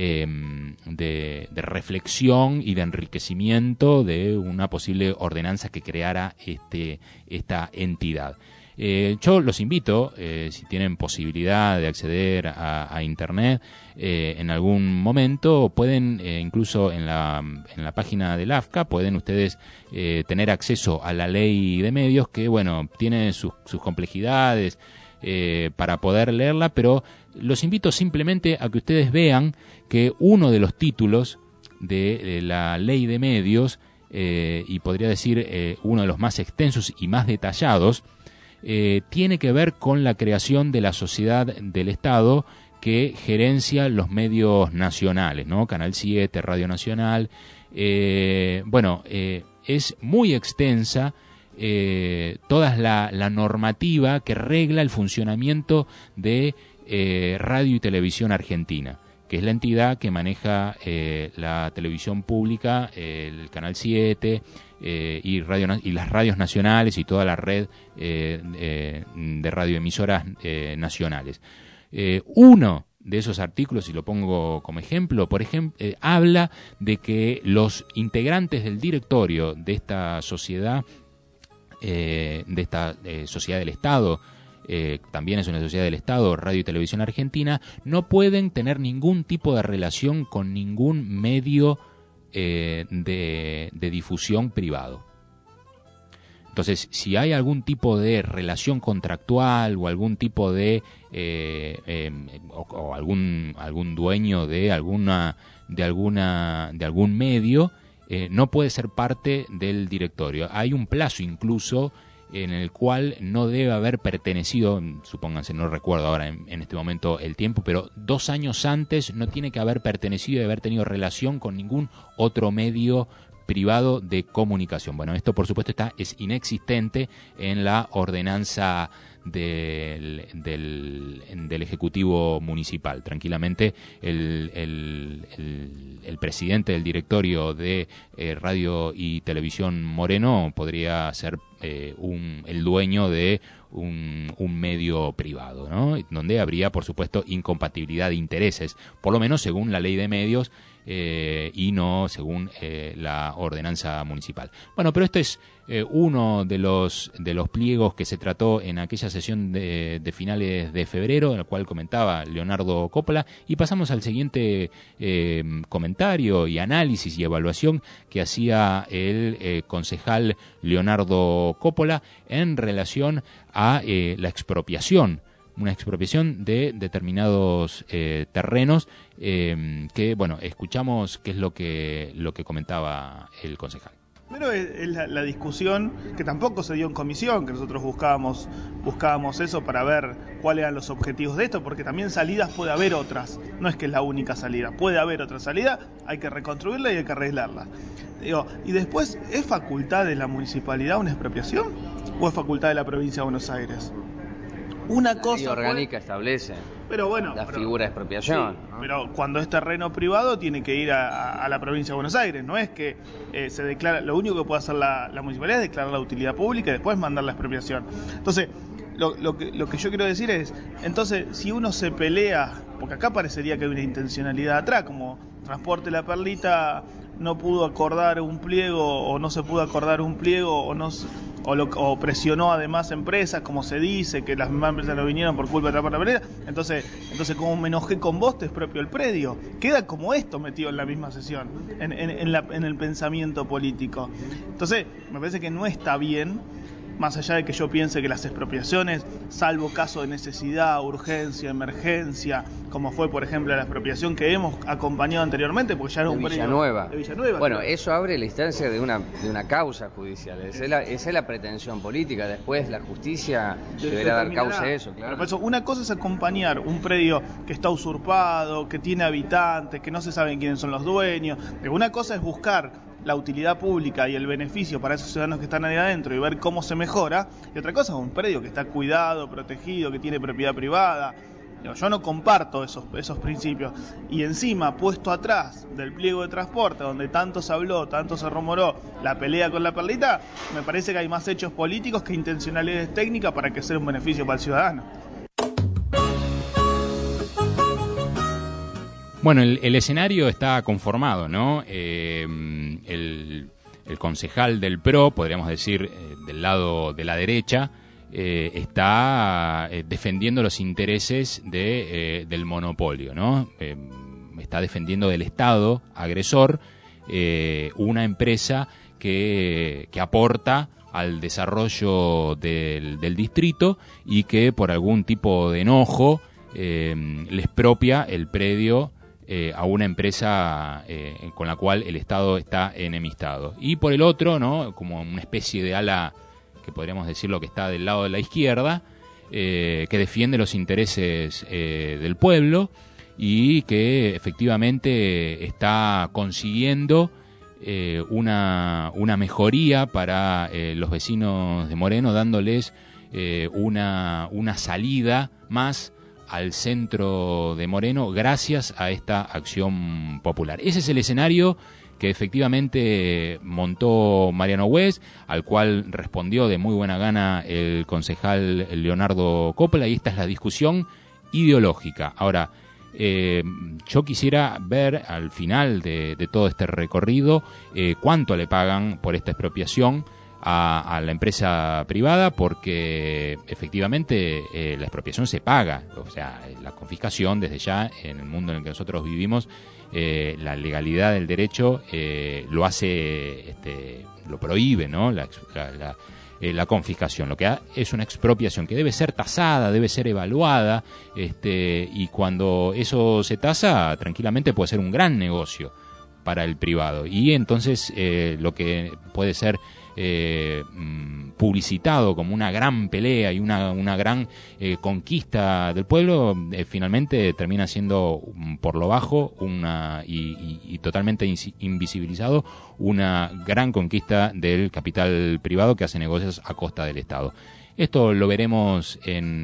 reflexión y de enriquecimiento de una posible ordenanza que creara esta entidad. Yo los invito, si tienen posibilidad de acceder a Internet en algún momento, pueden incluso en la página del AFCA, pueden ustedes tener acceso a la ley de medios, que bueno, tiene sus complejidades para poder leerla, pero los invito simplemente a que ustedes vean que uno de los títulos de la ley de medios, y podría decir uno de los más extensos y más detallados, tiene que ver con la creación de la sociedad del Estado que gerencia los medios nacionales, ¿no? Canal 7, Radio Nacional. Es muy extensa toda la normativa que regla el funcionamiento de Radio y Televisión Argentina, que es la entidad que maneja la televisión pública, el Canal 7 y las radios nacionales y toda la red de radioemisoras nacionales. Uno de esos artículos, y lo pongo como ejemplo, habla de que los integrantes del directorio de esta sociedad, sociedad del Estado, también es una sociedad del Estado, Radio y Televisión Argentina, no pueden tener ningún tipo de relación con ningún medio de difusión privado. Entonces, si hay algún tipo de relación contractual o algún tipo de o algún dueño de algún medio, no puede ser parte del directorio. Hay un plazo incluso en el cual no debe haber pertenecido, supónganse, no recuerdo ahora en este momento el tiempo, pero 2 años antes no tiene que haber pertenecido y haber tenido relación con ningún otro medio privado de comunicación. Bueno, esto por supuesto es inexistente en la ordenanza del Ejecutivo Municipal. Tranquilamente el presidente del directorio de Radio y Televisión Moreno podría ser el dueño de un medio privado, ¿no? Donde habría, por supuesto, incompatibilidad de intereses, por lo menos según la ley de medios y no según la ordenanza municipal. Bueno, pero este es uno de los pliegos que se trató en aquella sesión de finales de febrero, en el cual comentaba Leonardo Coppola, y pasamos al siguiente comentario y análisis y evaluación que hacía el concejal Leonardo Coppola en relación a la expropiación, una expropiación de determinados terrenos que, bueno, escuchamos qué es lo que comentaba el concejal. Primero es la discusión que tampoco se dio en comisión, que nosotros buscábamos eso para ver cuáles eran los objetivos de esto, porque también salidas puede haber otras, no es que es la única salida, puede haber otra salida, hay que reconstruirla y hay que arreglarla. Y después, ¿es facultad de la municipalidad una expropiación o es facultad de la provincia de Buenos Aires? Una cosa la ley orgánica establece la figura de expropiación. Sí, ¿no? Pero cuando es terreno privado tiene que ir a la provincia de Buenos Aires. No es que se declara, lo único que puede hacer la municipalidad es declarar la utilidad pública y después mandar la expropiación. Entonces, lo que yo quiero decir es, entonces, si uno se pelea, porque acá parecería que hay una intencionalidad atrás, como Transporte La Perlita no pudo acordar un pliego o no se pudo acordar un pliego o presionó a demás empresas, como se dice, que las mismas empresas no vinieron por culpa de Transporte La Perlita, entonces como me enojé con vos, te expropio el predio. Queda como esto metido en la misma sesión, en el pensamiento político. Entonces, me parece que no está bien, más allá de que yo piense que las expropiaciones, salvo caso de necesidad, urgencia, emergencia, como fue por ejemplo la expropiación que hemos acompañado anteriormente, porque ya era un predio de Villanueva. Bueno, eso abre la instancia de una causa judicial, esa es la pretensión política, después la justicia deberá dar causa a eso, claro. Por eso, una cosa es acompañar un predio que está usurpado, que tiene habitantes, que no se saben quiénes son los dueños, pero una cosa es buscar la utilidad pública y el beneficio para esos ciudadanos que están ahí adentro y ver cómo se mejora, y otra cosa es un predio que está cuidado, protegido, que tiene propiedad privada. Yo no comparto esos principios, y encima puesto atrás del pliego de transporte donde tanto se habló, tanto se rumoró la pelea con La Perlita, me parece que hay más hechos políticos que intencionalidades técnicas para que sea un beneficio para el ciudadano. Bueno, el escenario está conformado, ¿no? El concejal del PRO, podríamos decir, del lado de la derecha, está defendiendo los intereses del monopolio, ¿no? Está defendiendo del Estado agresor una empresa que aporta al desarrollo del distrito y que por algún tipo de enojo le expropia el predio a una empresa con la cual el Estado está enemistado. Y por el otro, ¿no? Como una especie de ala, que podríamos decirlo, que está del lado de la izquierda, que defiende los intereses del pueblo y que efectivamente está consiguiendo una mejoría para los vecinos de Moreno, dándoles una salida más al centro de Moreno gracias a esta acción popular. Ese es el escenario que efectivamente montó Mariano West, al cual respondió de muy buena gana el concejal Leonardo Coppola, y esta es la discusión ideológica. Ahora, yo quisiera ver al final de todo este recorrido cuánto le pagan por esta expropiación a la empresa privada, porque efectivamente la expropiación se paga, o sea, la confiscación desde ya en el mundo en el que nosotros vivimos, la legalidad del derecho lo hace, lo prohíbe, ¿no? La confiscación, lo que es una expropiación que debe ser tasada, debe ser evaluada, y cuando eso se tasa, tranquilamente puede ser un gran negocio para el privado, y entonces lo que puede ser publicitado como una gran pelea y una gran conquista del pueblo, finalmente termina siendo por lo bajo y totalmente invisibilizado una gran conquista del capital privado que hace negocios a costa del Estado. Esto lo veremos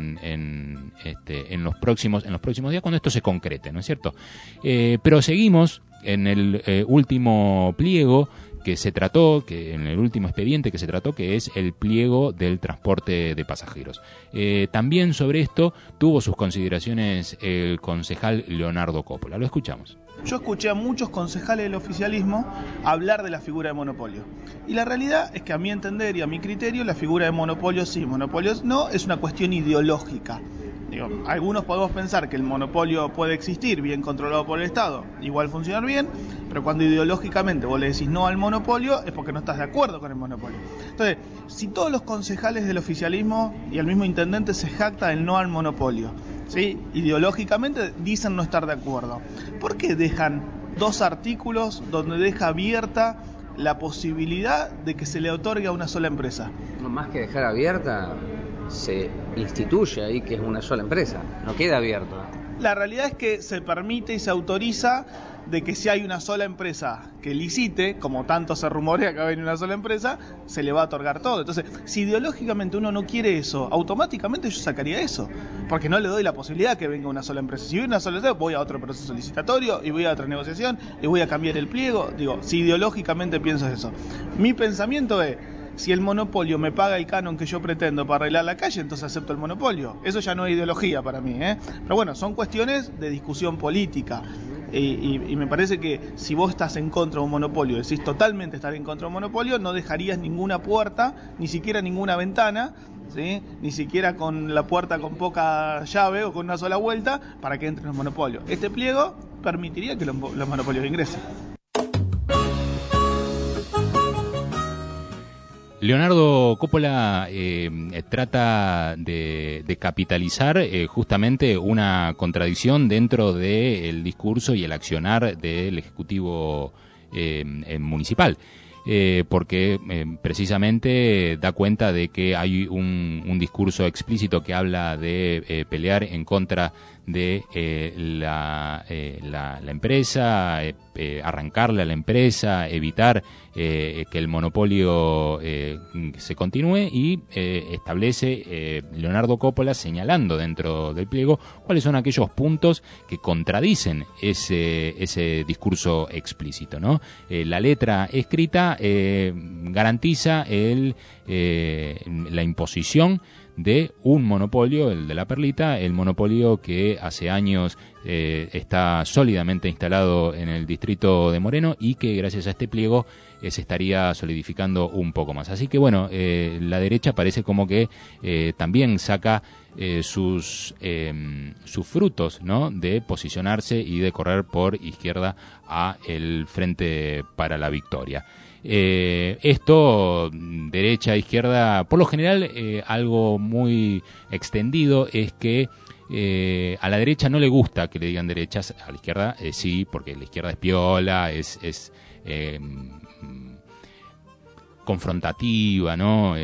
en los próximos días cuando esto se concrete, ¿no es cierto? Pero seguimos en el último pliego que se trató, en el último expediente que se trató, que es el pliego del transporte de pasajeros. También sobre esto tuvo sus consideraciones el concejal Leonardo Coppola. Lo escuchamos. Yo escuché a muchos concejales del oficialismo hablar de la figura de monopolio. Y la realidad es que a mi entender y a mi criterio, la figura de monopolio sí, monopolios no, es una cuestión ideológica. Digo, algunos podemos pensar que el monopolio puede existir bien controlado por el Estado, igual funcionar bien, pero cuando ideológicamente vos le decís no al monopolio es porque no estás de acuerdo con el monopolio. Entonces, si todos los concejales del oficialismo y el mismo intendente se jacta del no al monopolio, ¿sí? Ideológicamente dicen no estar de acuerdo, ¿por qué dejan 2 artículos donde deja abierta la posibilidad de que se le otorgue a una sola empresa? No, más que dejar abierta, se instituye ahí que es una sola empresa, no queda abierto. La realidad es que se permite y se autoriza de que si hay una sola empresa que licite, como tanto se rumorea que va a venir una sola empresa, se le va a otorgar todo. Entonces, si ideológicamente uno no quiere eso, automáticamente yo sacaría eso, porque no le doy la posibilidad que venga una sola empresa. Si viene una sola empresa, voy a otro proceso licitatorio y voy a otra negociación y voy a cambiar el pliego. Digo, si ideológicamente pienso eso. Mi pensamiento es, si el monopolio me paga el canon que yo pretendo para arreglar la calle, entonces acepto el monopolio. Eso ya no es ideología para mí, ¿eh? Pero bueno, son cuestiones de discusión política. Y me parece que si vos estás en contra de un monopolio, decís totalmente estar en contra de un monopolio, no dejarías ninguna puerta, ni siquiera ninguna ventana, ¿sí? Ni siquiera con la puerta con poca llave o con una sola vuelta para que entren los monopolios. Este pliego permitiría que los monopolios ingresen. Leonardo Coppola trata de capitalizar justamente una contradicción dentro del discurso y el accionar del Ejecutivo municipal. Porque precisamente da cuenta de que hay un discurso explícito que habla de pelear en contra de la empresa, arrancarle a la empresa, evitar que el monopolio se continúe y establece Leonardo Coppola señalando dentro del pliego cuáles son aquellos puntos que contradicen ese discurso explícito, ¿no? La letra escrita garantiza la imposición de un monopolio, el de la perlita, el monopolio que hace años está sólidamente instalado en el distrito de Moreno y que gracias a este pliego se estaría solidificando un poco más. Así que bueno, la derecha parece como que también saca sus frutos, ¿no?, de posicionarse y de correr por izquierda a el Frente para la Victoria. Esto, derecha, izquierda, por lo general algo muy extendido es que a la derecha no le gusta que le digan derechas, a la izquierda sí, porque la izquierda es piola, es confrontativa, ¿no?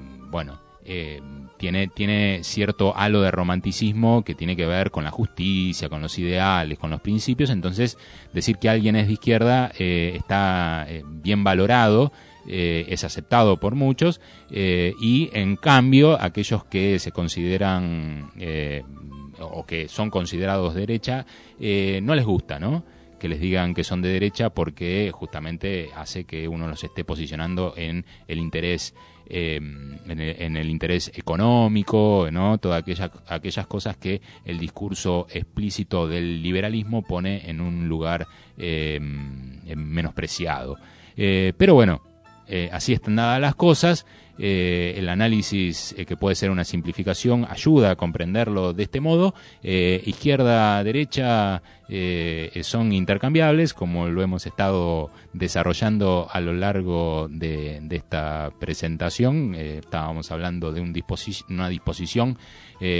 Tiene cierto halo de romanticismo que tiene que ver con la justicia, con los ideales, con los principios. Entonces, decir que alguien es de izquierda está bien valorado, es aceptado por muchos, y en cambio aquellos que se consideran o que son considerados de derecha no les gusta, ¿no?, que les digan que son de derecha, porque justamente hace que uno los esté posicionando en el interés en el interés económico, ¿no?, todas aquellas cosas que el discurso explícito del liberalismo pone en un lugar menospreciado. Pero bueno, así están dadas las cosas. El análisis, que puede ser una simplificación, ayuda a comprenderlo de este modo. Izquierda, derecha son intercambiables, como lo hemos estado desarrollando a lo largo de esta presentación. Estábamos hablando de una disposición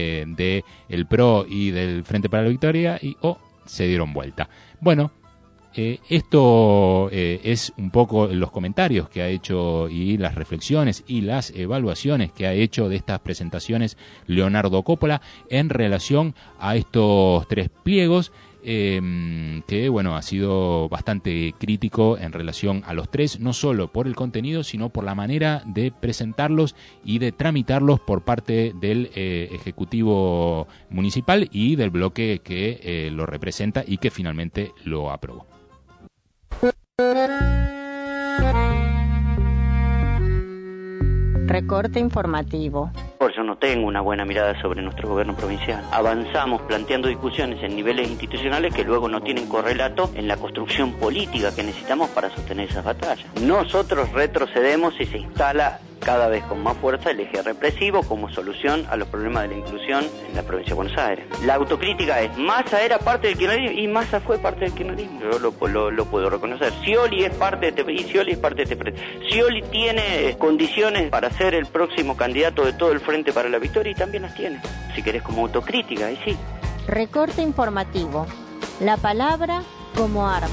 de el PRO y del Frente para la Victoria y se dieron vuelta. Bueno, Esto es un poco los comentarios que ha hecho y las reflexiones y las evaluaciones que ha hecho de estas presentaciones Leonardo Coppola en relación a estos 3 pliegos, que bueno, ha sido bastante crítico en relación a los 3, no solo por el contenido, sino por la manera de presentarlos y de tramitarlos por parte del Ejecutivo Municipal y del bloque que lo representa y que finalmente lo aprobó. Recorte informativo. Por eso no tengo una buena mirada sobre nuestro gobierno provincial. Avanzamos planteando discusiones en niveles institucionales que luego no tienen correlato en la construcción política que necesitamos para sostener esas batallas. Nosotros retrocedemos y se instala cada vez con más fuerza el eje represivo como solución a los problemas de la inclusión en la provincia de Buenos Aires. La autocrítica es, Massa era parte del kirchnerismo y Massa fue parte del kirchnerismo. Yo lo puedo reconocer. Scioli es parte de este, y Scioli es parte de este. Scioli tiene condiciones para ser el próximo candidato de todo el Frente para la Victoria y también las tiene. Si querés como autocrítica, y sí. Recorte informativo. La palabra como arma.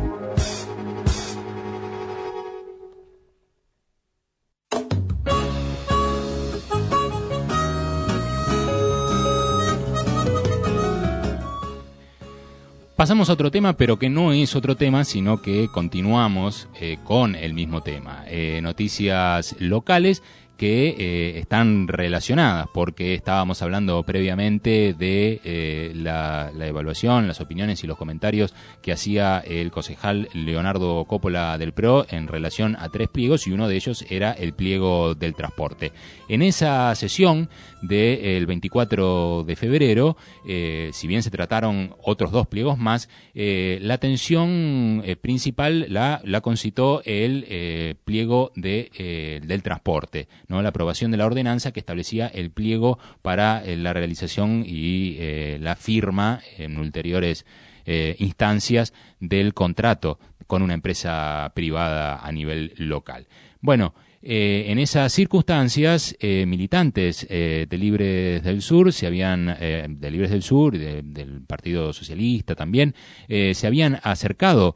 Pasamos a otro tema, pero que no es otro tema, sino que continuamos con el mismo tema. Noticias locales que están relacionadas, porque estábamos hablando previamente de la evaluación, las opiniones y los comentarios que hacía el concejal Leonardo Coppola del PRO en relación a 3 pliegos, y uno de ellos era el pliego del transporte. En esa sesión del 24 de febrero, si bien se trataron otros 2 pliegos más, la atención principal la concitó el pliego del transporte, ¿no? La aprobación de la ordenanza que establecía el pliego para la realización y la firma en ulteriores instancias del contrato con una empresa privada a nivel local. Bueno, en esas circunstancias, militantes de Libres del Sur de Libres del Sur, del Partido Socialista también, se habían acercado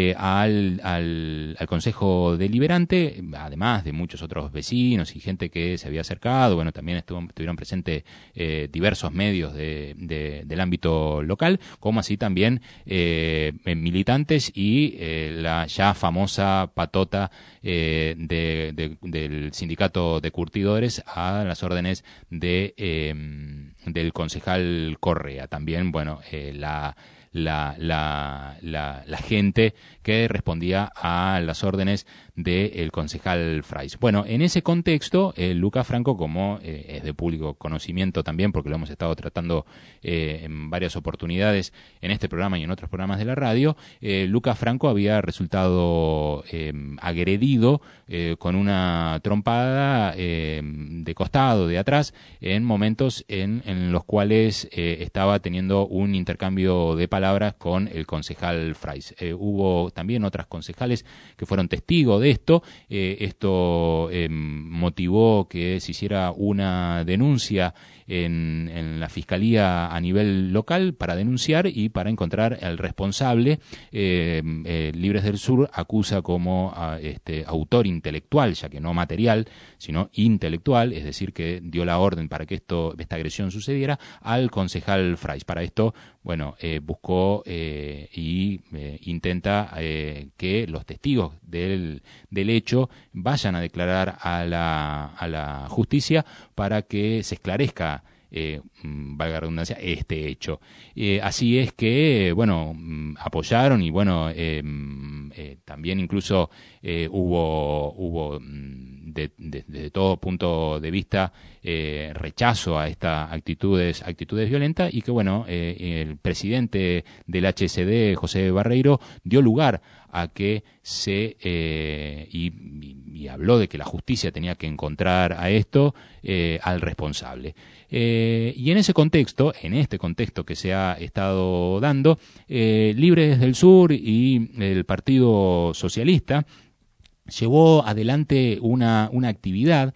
al Consejo Deliberante, además de muchos otros vecinos y gente que se había acercado. Bueno, también estuvieron presentes diversos medios del ámbito local, como así también militantes y la ya famosa patota del sindicato de curtidores a las órdenes del concejal Correa. También, bueno, la gente que respondía a las órdenes del concejal Fraiz. Bueno, en ese contexto, Luca Franco, como es de público conocimiento también, porque lo hemos estado tratando en varias oportunidades en este programa y en otros programas de la radio, Luca Franco había resultado agredido con una trompada de costado, de atrás, en momentos en los cuales estaba teniendo un intercambio de palabras con el concejal Fraiz. Hubo también otras concejales que fueron testigos de esto. Esto motivó que se hiciera una denuncia en la Fiscalía a nivel local para denunciar y para encontrar al responsable. Libres del Sur acusa como autor intelectual, ya que no material, sino intelectual, es decir, que dio la orden para que esta agresión sucediera al concejal Fraiz. Para esto, bueno, buscó y intenta que los testigos del hecho vayan a declarar a la justicia para que se esclarezca, valga la redundancia, este hecho. Así es que, bueno, apoyaron y, bueno, también incluso hubo desde todo punto de vista rechazo a estas actitudes violentas, y que, bueno, el presidente del HSD, José Barreiro, dio lugar a que y habló de que la justicia tenía que encontrar a esto al responsable. Y en este contexto que se ha estado dando, Libres del Sur y el Partido Socialista llevó adelante una actividad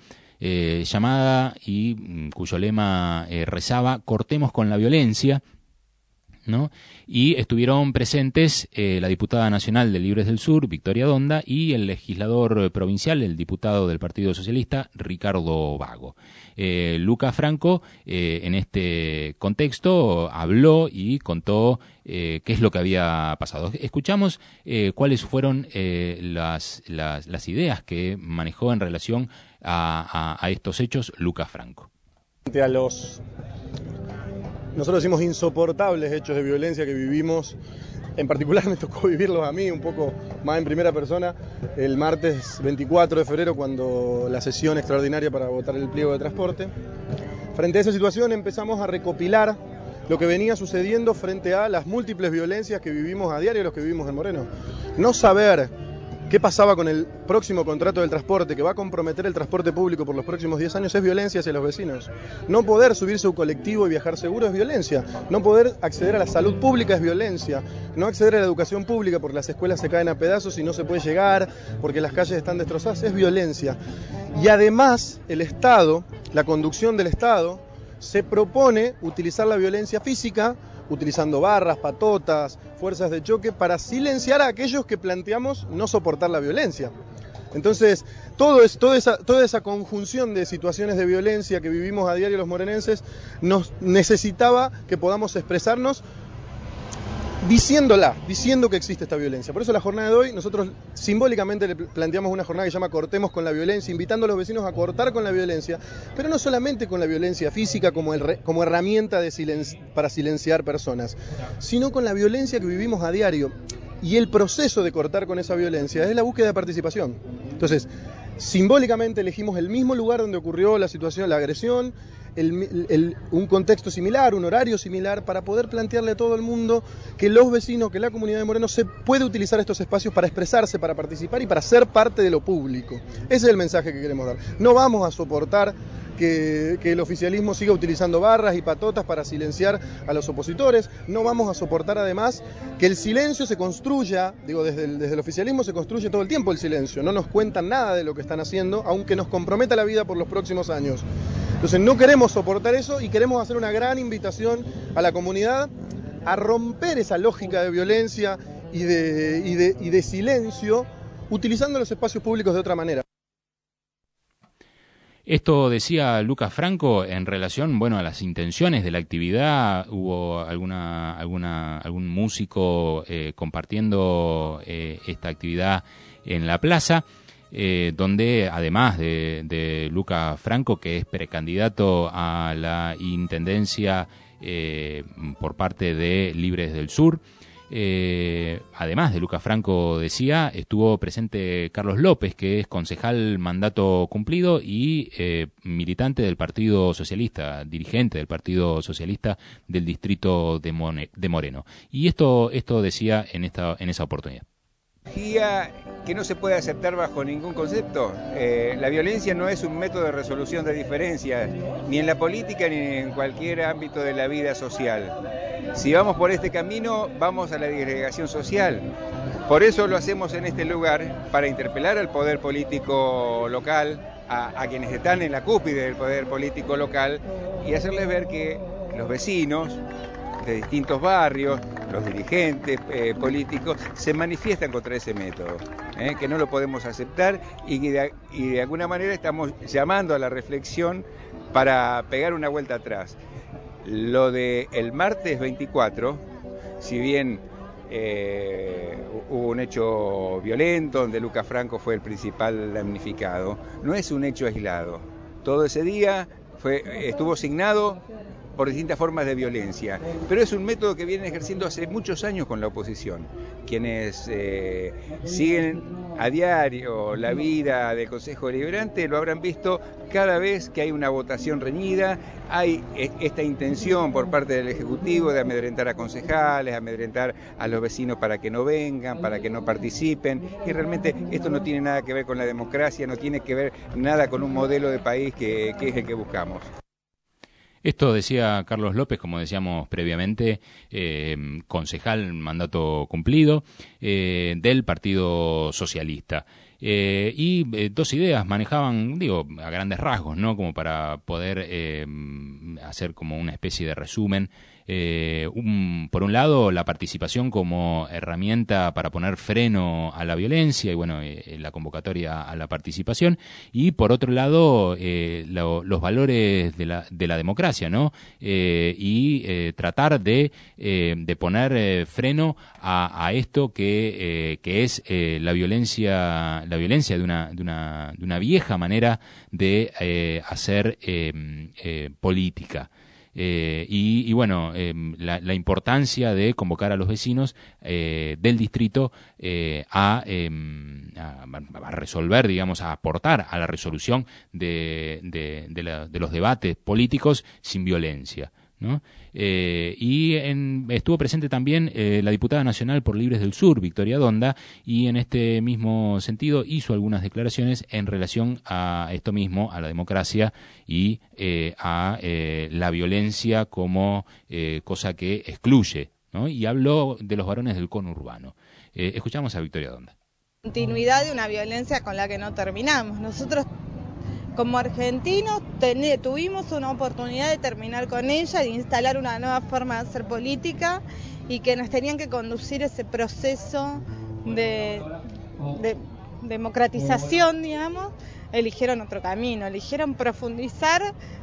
llamada, y cuyo lema rezaba: cortemos con la violencia, ¿no? Y estuvieron presentes la diputada nacional de Libres del Sur, Victoria Donda, y el legislador provincial, el diputado del Partido Socialista, Ricardo Vago. Luca Franco, en este contexto, habló y contó qué es lo que había pasado. Escuchamos cuáles fueron las ideas que manejó en relación a estos hechos Luca Franco. A los, nosotros decimos, insoportables hechos de violencia que vivimos, en particular me tocó vivirlos a mí un poco más en primera persona el martes 24 de febrero, cuando la sesión extraordinaria para votar el pliego de transporte. Frente a esa situación empezamos a recopilar lo que venía sucediendo frente a las múltiples violencias que vivimos a diario los que vivimos en Moreno. No saber qué pasaba con el próximo contrato del transporte, que va a comprometer el transporte público por los próximos 10 años, es violencia hacia los vecinos. No poder subirse a un colectivo y viajar seguro es violencia. No poder acceder a la salud pública es violencia. No acceder a la educación pública porque las escuelas se caen a pedazos y no se puede llegar, porque las calles están destrozadas, es violencia. Y además, el Estado, la conducción del Estado, se propone utilizar la violencia física, utilizando barras, patotas, fuerzas de choque, para silenciar a aquellos que planteamos no soportar la violencia. Entonces, toda esa conjunción de situaciones de violencia que vivimos a diario los morenenses nos necesitaba que podamos expresarnos diciendo que existe esta violencia. Por eso la jornada de hoy, nosotros simbólicamente le planteamos una jornada que se llama Cortemos con la Violencia, invitando a los vecinos a cortar con la violencia, pero no solamente con la violencia física como herramienta para silenciar personas, sino con la violencia que vivimos a diario. Y el proceso de cortar con esa violencia es la búsqueda de participación. Entonces, simbólicamente elegimos el mismo lugar donde ocurrió la situación, la agresión, un contexto similar, un horario similar, para poder plantearle a todo el mundo que los vecinos, que la comunidad de Moreno se puede utilizar estos espacios para expresarse, para participar y para ser parte de lo público. Ese es el mensaje que queremos dar. No vamos a soportar que el oficialismo siga utilizando barras y patotas para silenciar a los opositores. No vamos a soportar además que el silencio se construya, desde el oficialismo se construye todo el tiempo el silencio, no nos cuentan nada de lo que están haciendo, aunque nos comprometa la vida por los próximos años. Entonces no queremos soportar eso y queremos hacer una gran invitación a la comunidad a romper esa lógica de violencia y de silencio, utilizando los espacios públicos de otra manera. Esto decía Luca Franco en relación, a las intenciones de la actividad. Hubo algún músico compartiendo esta actividad en la plaza, donde además de Luca Franco, que es precandidato a la intendencia por parte de Libres del Sur, además de Luca Franco, decía, estuvo presente Carlos López, que es concejal mandato cumplido y militante del Partido Socialista, dirigente del Partido Socialista del distrito de Moreno. Y esto decía en esa oportunidad. Que no se puede aceptar bajo ningún concepto. La violencia no es un método de resolución de diferencias, ni en la política ni en cualquier ámbito de la vida social. Si vamos por este camino, vamos a la disgregación social. Por eso lo hacemos en este lugar, para interpelar al poder político local, a quienes están en la cúspide del poder político local, y hacerles ver que los vecinos de distintos barrios, los dirigentes políticos, se manifiestan contra ese método, que no lo podemos aceptar y de alguna manera estamos llamando a la reflexión para pegar una vuelta atrás. Lo del martes 24, si bien hubo un hecho violento donde Luca Franco fue el principal damnificado, no es un hecho aislado. Todo ese día estuvo asignado por distintas formas de violencia, pero es un método que viene ejerciendo hace muchos años con la oposición. Quienes siguen a diario la vida del Consejo Deliberante lo habrán visto cada vez que hay una votación reñida, hay esta intención por parte del Ejecutivo de amedrentar a concejales, amedrentar a los vecinos para que no vengan, para que no participen, y realmente esto no tiene nada que ver con la democracia, no tiene que ver nada con un modelo de país que es el que buscamos. Esto decía Carlos López, como decíamos previamente, concejal mandato cumplido del Partido Socialista. Y dos ideas manejaban, a grandes rasgos, ¿no? Como para poder hacer como una especie de resumen Por un lado, la participación como herramienta para poner freno a la violencia y bueno, la convocatoria a la participación, y por otro lado, los valores de la democracia, ¿no? Y tratar de poner freno a esto que es la violencia de una vieja manera de hacer política. Y bueno, la importancia de convocar a los vecinos del distrito a resolver, digamos, a aportar a la resolución de los debates políticos sin violencia, ¿no? Estuvo presente también la diputada nacional por Libres del Sur, Victoria Donda, y en este mismo sentido hizo algunas declaraciones en relación a esto mismo, a la democracia y a la violencia como cosa que excluye, ¿no? Y habló de los varones del conurbano. Escuchamos a Victoria Donda. Continuidad de una violencia con la que no terminamos. Nosotros, como argentinos, tuvimos una oportunidad de terminar con ella, de instalar una nueva forma de hacer política y que nos tenían que conducir ese proceso de democratización, digamos. Eligieron otro camino, eligieron profundizar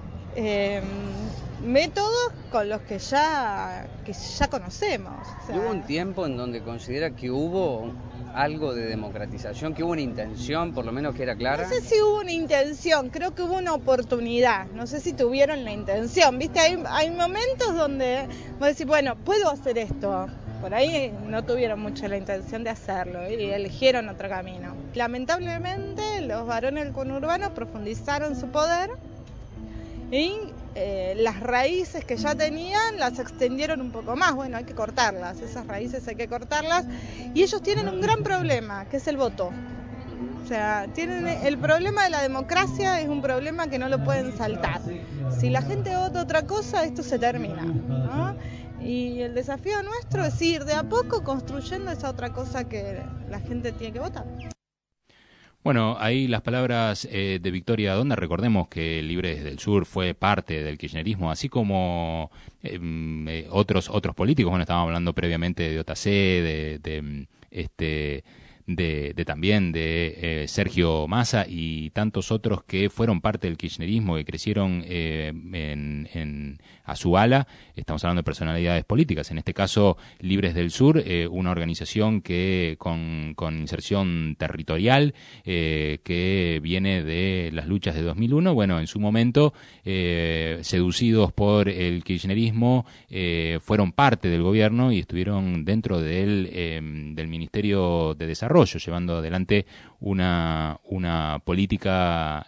métodos con los que ya conocemos. O sea, ¿hubo un tiempo en donde considera que hubo algo de democratización, que hubo una intención, por lo menos que era clara? No sé si hubo una intención, creo que hubo una oportunidad, no sé si tuvieron la intención, ¿viste? Hay momentos donde vos decís, bueno, puedo hacer esto. Por ahí no tuvieron mucho la intención de hacerlo y eligieron otro camino. Lamentablemente, los varones del conurbano profundizaron su poder y las raíces que ya tenían las extendieron un poco más. Bueno, hay que cortarlas, esas raíces hay que cortarlas. Y ellos tienen un gran problema, que es el voto. O sea, tienen el problema de la democracia, es un problema que no lo pueden saltar. Si la gente vota otra cosa, esto se termina, ¿no? Y el desafío nuestro es ir de a poco construyendo esa otra cosa que la gente tiene que votar. Bueno, ahí las palabras de Victoria Donda. Recordemos que Libres del Sur fue parte del kirchnerismo, así como otros políticos. Bueno, estábamos hablando previamente de OTC, también de Sergio Massa y tantos otros que fueron parte del kirchnerismo, que crecieron a su ala. Estamos hablando de personalidades políticas, en este caso Libres del Sur, una organización que con inserción territorial, que viene de las luchas de 2001. Bueno, en su momento, seducidos por el kirchnerismo, fueron parte del gobierno y estuvieron dentro del Ministerio de Desarrollo, llevando adelante una política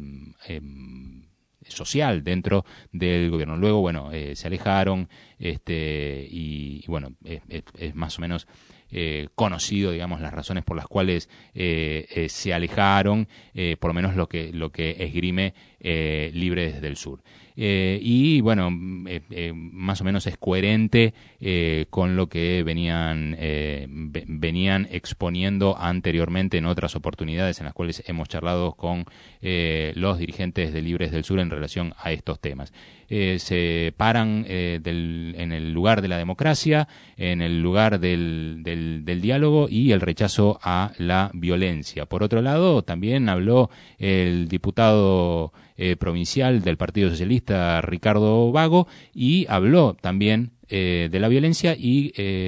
social dentro del gobierno. Luego, bueno, se alejaron, y bueno, es más o menos conocido, digamos, las razones por las cuales se alejaron, por lo menos lo que esgrime Libres del Sur. Y bueno, más o menos es coherente con lo que venían exponiendo anteriormente en otras oportunidades en las cuales hemos charlado con los dirigentes de Libres del Sur en relación a estos temas. Se paran en el lugar de la democracia, en el lugar del diálogo y el rechazo a la violencia. Por otro lado, también habló el diputado provincial del Partido Socialista, Ricardo Vago, y habló también de la violencia y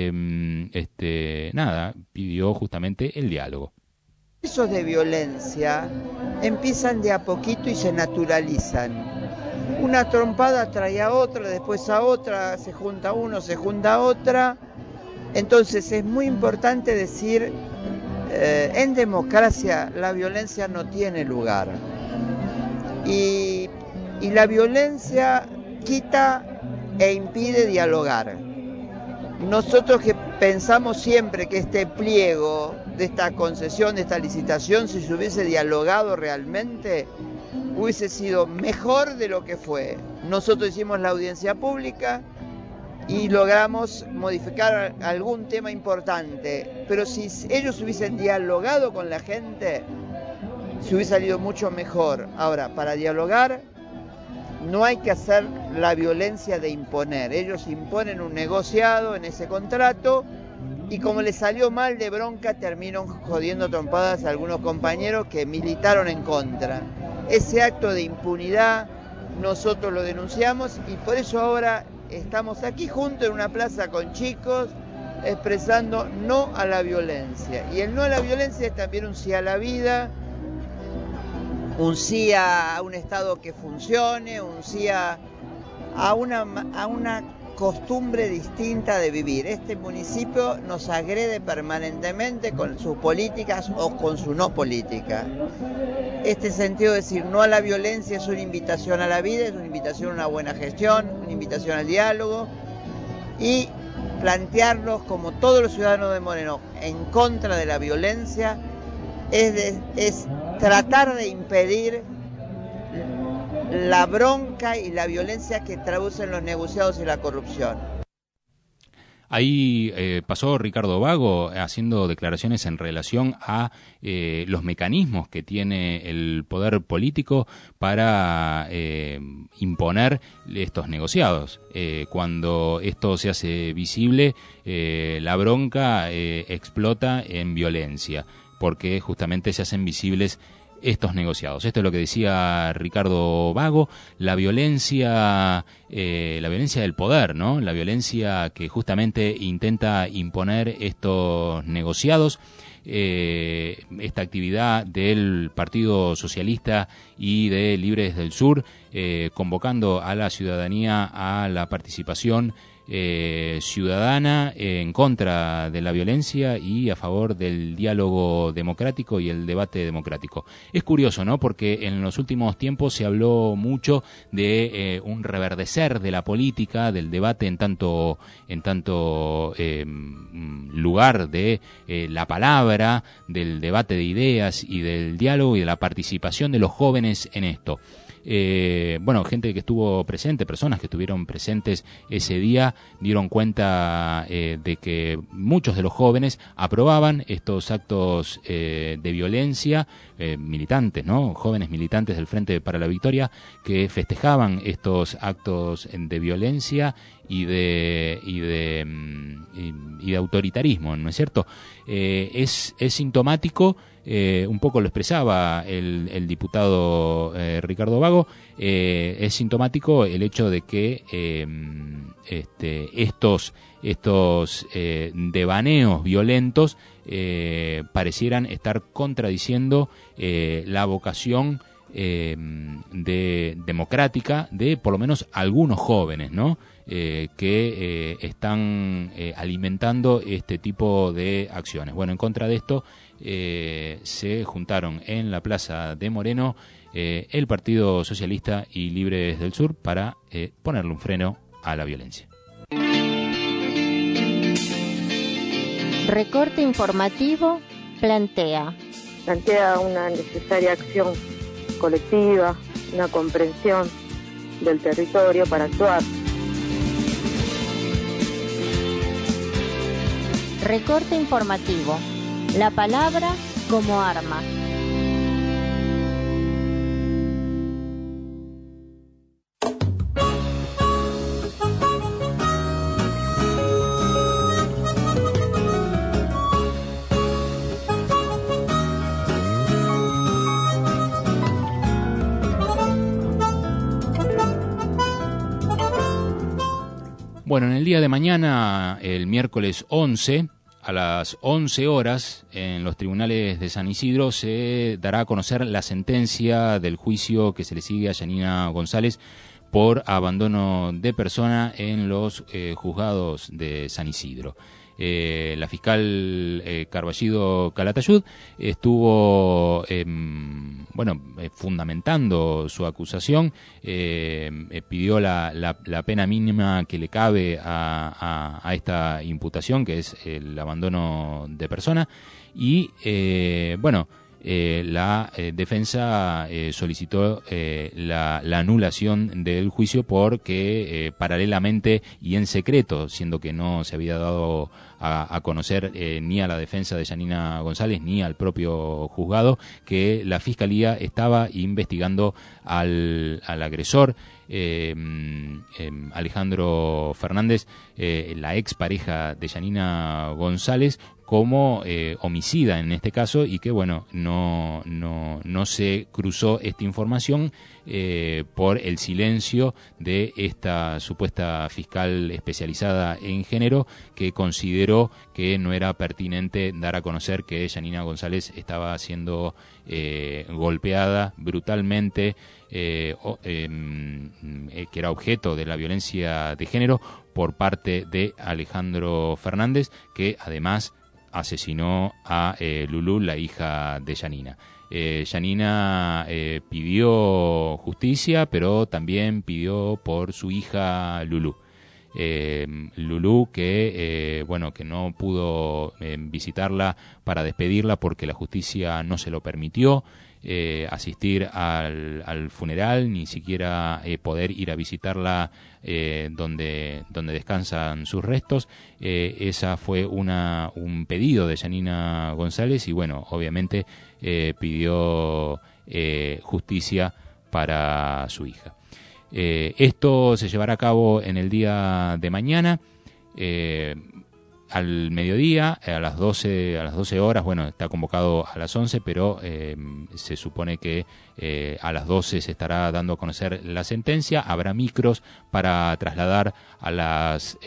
pidió justamente el diálogo. Esos de violencia empiezan de a poquito y se naturalizan. Una trompada trae a otra, después a otra, se junta uno, se junta otra. Entonces es muy importante decir, en democracia la violencia no tiene lugar. Y la violencia quita e impide dialogar. Nosotros que pensamos siempre que este pliego de esta concesión, de esta licitación, si se hubiese dialogado realmente, hubiese sido mejor de lo que fue. Nosotros hicimos la audiencia pública y logramos modificar algún tema importante, pero si ellos hubiesen dialogado con la gente, se hubiese salido mucho mejor. Ahora, para dialogar no hay que hacer la violencia de imponer. Ellos imponen un negociado en ese contrato y como les salió mal de bronca terminaron jodiendo trompadas a algunos compañeros que militaron en contra. Ese acto de impunidad nosotros lo denunciamos y por eso ahora estamos aquí juntos en una plaza con chicos expresando no a la violencia. Y el no a la violencia es también un sí a la vida, un sí a un Estado que funcione, un sí a una costumbre distinta de vivir. Este municipio nos agrede permanentemente con sus políticas o con su no política. Este sentido de decir no a la violencia es una invitación a la vida, es una invitación a una buena gestión, una invitación al diálogo y plantearnos como todos los ciudadanos de Moreno en contra de la violencia es tratar de impedir la bronca y la violencia que traducen los negociados y la corrupción. Ahí pasó Ricardo Vago haciendo declaraciones en relación a los mecanismos que tiene el poder político para imponer estos negociados. Cuando esto se hace visible, la bronca explota en violencia, porque justamente se hacen visibles estos negociados. Esto es lo que decía Ricardo Vago, la violencia del poder, ¿no? La violencia que justamente intenta imponer estos negociados. Esta actividad del Partido Socialista y de Libres del Sur, convocando a la ciudadanía a la participación ciudadana en contra de la violencia y a favor del diálogo democrático y el debate democrático. Es curioso, ¿no? Porque en los últimos tiempos se habló mucho de un reverdecer de la política, del debate en tanto lugar de la palabra, del debate de ideas y del diálogo y de la participación de los jóvenes en esto. Gente que estuvo presente, personas que estuvieron presentes ese día, dieron cuenta de que muchos de los jóvenes aprobaban estos actos de violencia, militantes, ¿no? Jóvenes militantes del Frente para la Victoria que festejaban estos actos de violencia y de autoritarismo, ¿no es cierto? Es sintomático. Un poco lo expresaba el diputado Ricardo Vago, es sintomático el hecho de que estos devaneos violentos parecieran estar contradiciendo la vocación democrática de por lo menos algunos jóvenes, ¿no? Que están alimentando este tipo de acciones. Bueno, en contra de esto se juntaron en la Plaza de Moreno el Partido Socialista y Libres del Sur para ponerle un freno a la violencia. Recorte informativo plantea una necesaria acción colectiva, una comprensión del territorio para actuar. Recorte informativo. La palabra como arma. Bueno, en el día de mañana, el miércoles 11, a las 11 horas, en los tribunales de San Isidro se dará a conocer la sentencia del juicio que se le sigue a Yanina González por abandono de persona en los juzgados de San Isidro. La fiscal Carballido Calatayud estuvo fundamentando su acusación, pidió la pena mínima que le cabe a esta imputación, que es el abandono de persona, y la defensa solicitó la anulación del juicio porque paralelamente y en secreto, siendo que no se había dado a conocer ni a la defensa de Yanina González ni al propio juzgado que la Fiscalía estaba investigando al agresor, Alejandro Fernández, la expareja de Yanina González, como homicida en este caso, y que bueno, no se cruzó esta información por el silencio de esta supuesta fiscal especializada en género, que consideró que no era pertinente dar a conocer que Yanina González estaba siendo golpeada brutalmente, que era objeto de la violencia de género por parte de Alejandro Fernández, que además asesinó a Lulú, la hija de Yanina. Yanina pidió justicia, pero también pidió por su hija Lulú. Lulú que no pudo visitarla para despedirla porque la justicia no se lo permitió, asistir al funeral, ni siquiera poder ir a visitarla donde descansan sus restos. Esa fue un pedido de Yanina González y bueno, obviamente pidió justicia para su hija. Esto se llevará a cabo en el día de mañana, al mediodía, a las 12 horas. Bueno, está convocado a las 11, pero se supone que a las 12 se estará dando a conocer la sentencia. Habrá micros para trasladar a las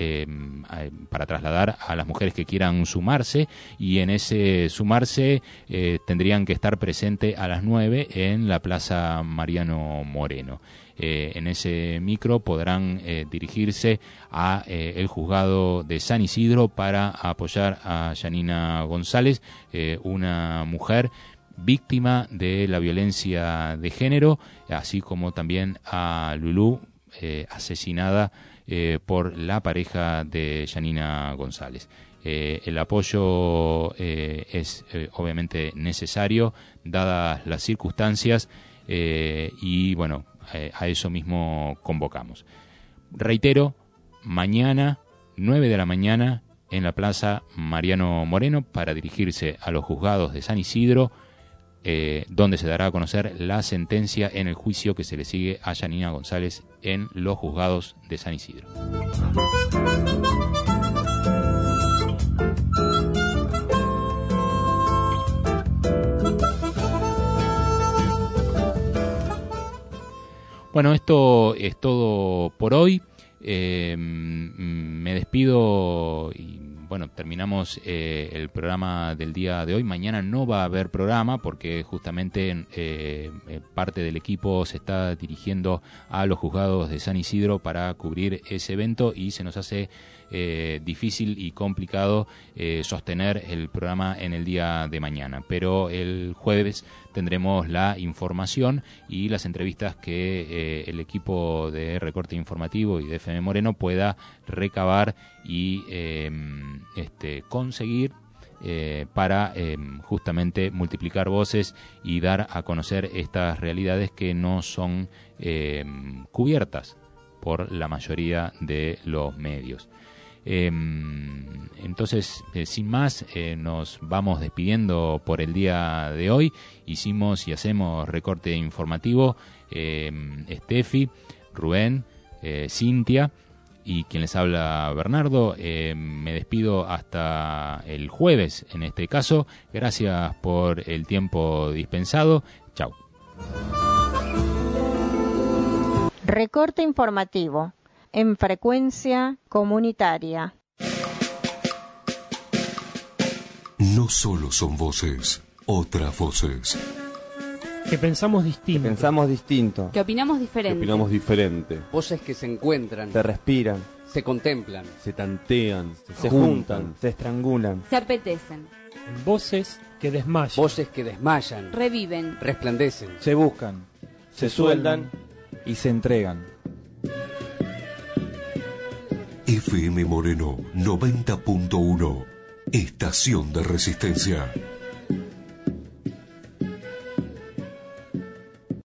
mujeres que quieran sumarse, y en ese sumarse tendrían que estar presentes a las 9 en la Plaza Mariano Moreno. En ese micro podrán dirigirse a el juzgado de San Isidro para apoyar a Yanina González, una mujer víctima de la violencia de género, así como también a Lulú, asesinada por la pareja de Yanina González. El apoyo es obviamente necesario dadas las circunstancias, y bueno, a eso mismo convocamos. Reitero, mañana 9 de la mañana en la Plaza Mariano Moreno para dirigirse a los juzgados de San Isidro, donde se dará a conocer la sentencia en el juicio que se le sigue a Yanina González en los juzgados de San Isidro. Bueno, esto es todo por hoy. Me despido y bueno, terminamos el programa del día de hoy. Mañana no va a haber programa porque justamente parte del equipo se está dirigiendo a los juzgados de San Isidro para cubrir ese evento y se nos hace difícil y complicado sostener el programa en el día de mañana. Pero el jueves tendremos la información y las entrevistas que el equipo de Recorte Informativo y de FM Moreno pueda recabar y conseguir para justamente multiplicar voces y dar a conocer estas realidades que no son cubiertas por la mayoría de los medios. Entonces, sin más, nos vamos despidiendo por el día de hoy. Hicimos y hacemos Recorte Informativo, Estefi, Rubén, Cintia y quien les habla, Bernardo. Me despido hasta el jueves en este caso. Gracias por el tiempo dispensado. Chau. Recorte Informativo en frecuencia comunitaria. No solo son voces, otras voces. Que pensamos distinto. Que opinamos diferente. Voces que se encuentran. Se respiran. Se contemplan. Se tantean. Se juntan. Se estrangulan. Se apetecen. Voces que desmayan. Voces que desmayan. Reviven. Resplandecen. Se buscan. Se sueldan. Y se entregan. FM Moreno 90.1, Estación de Resistencia.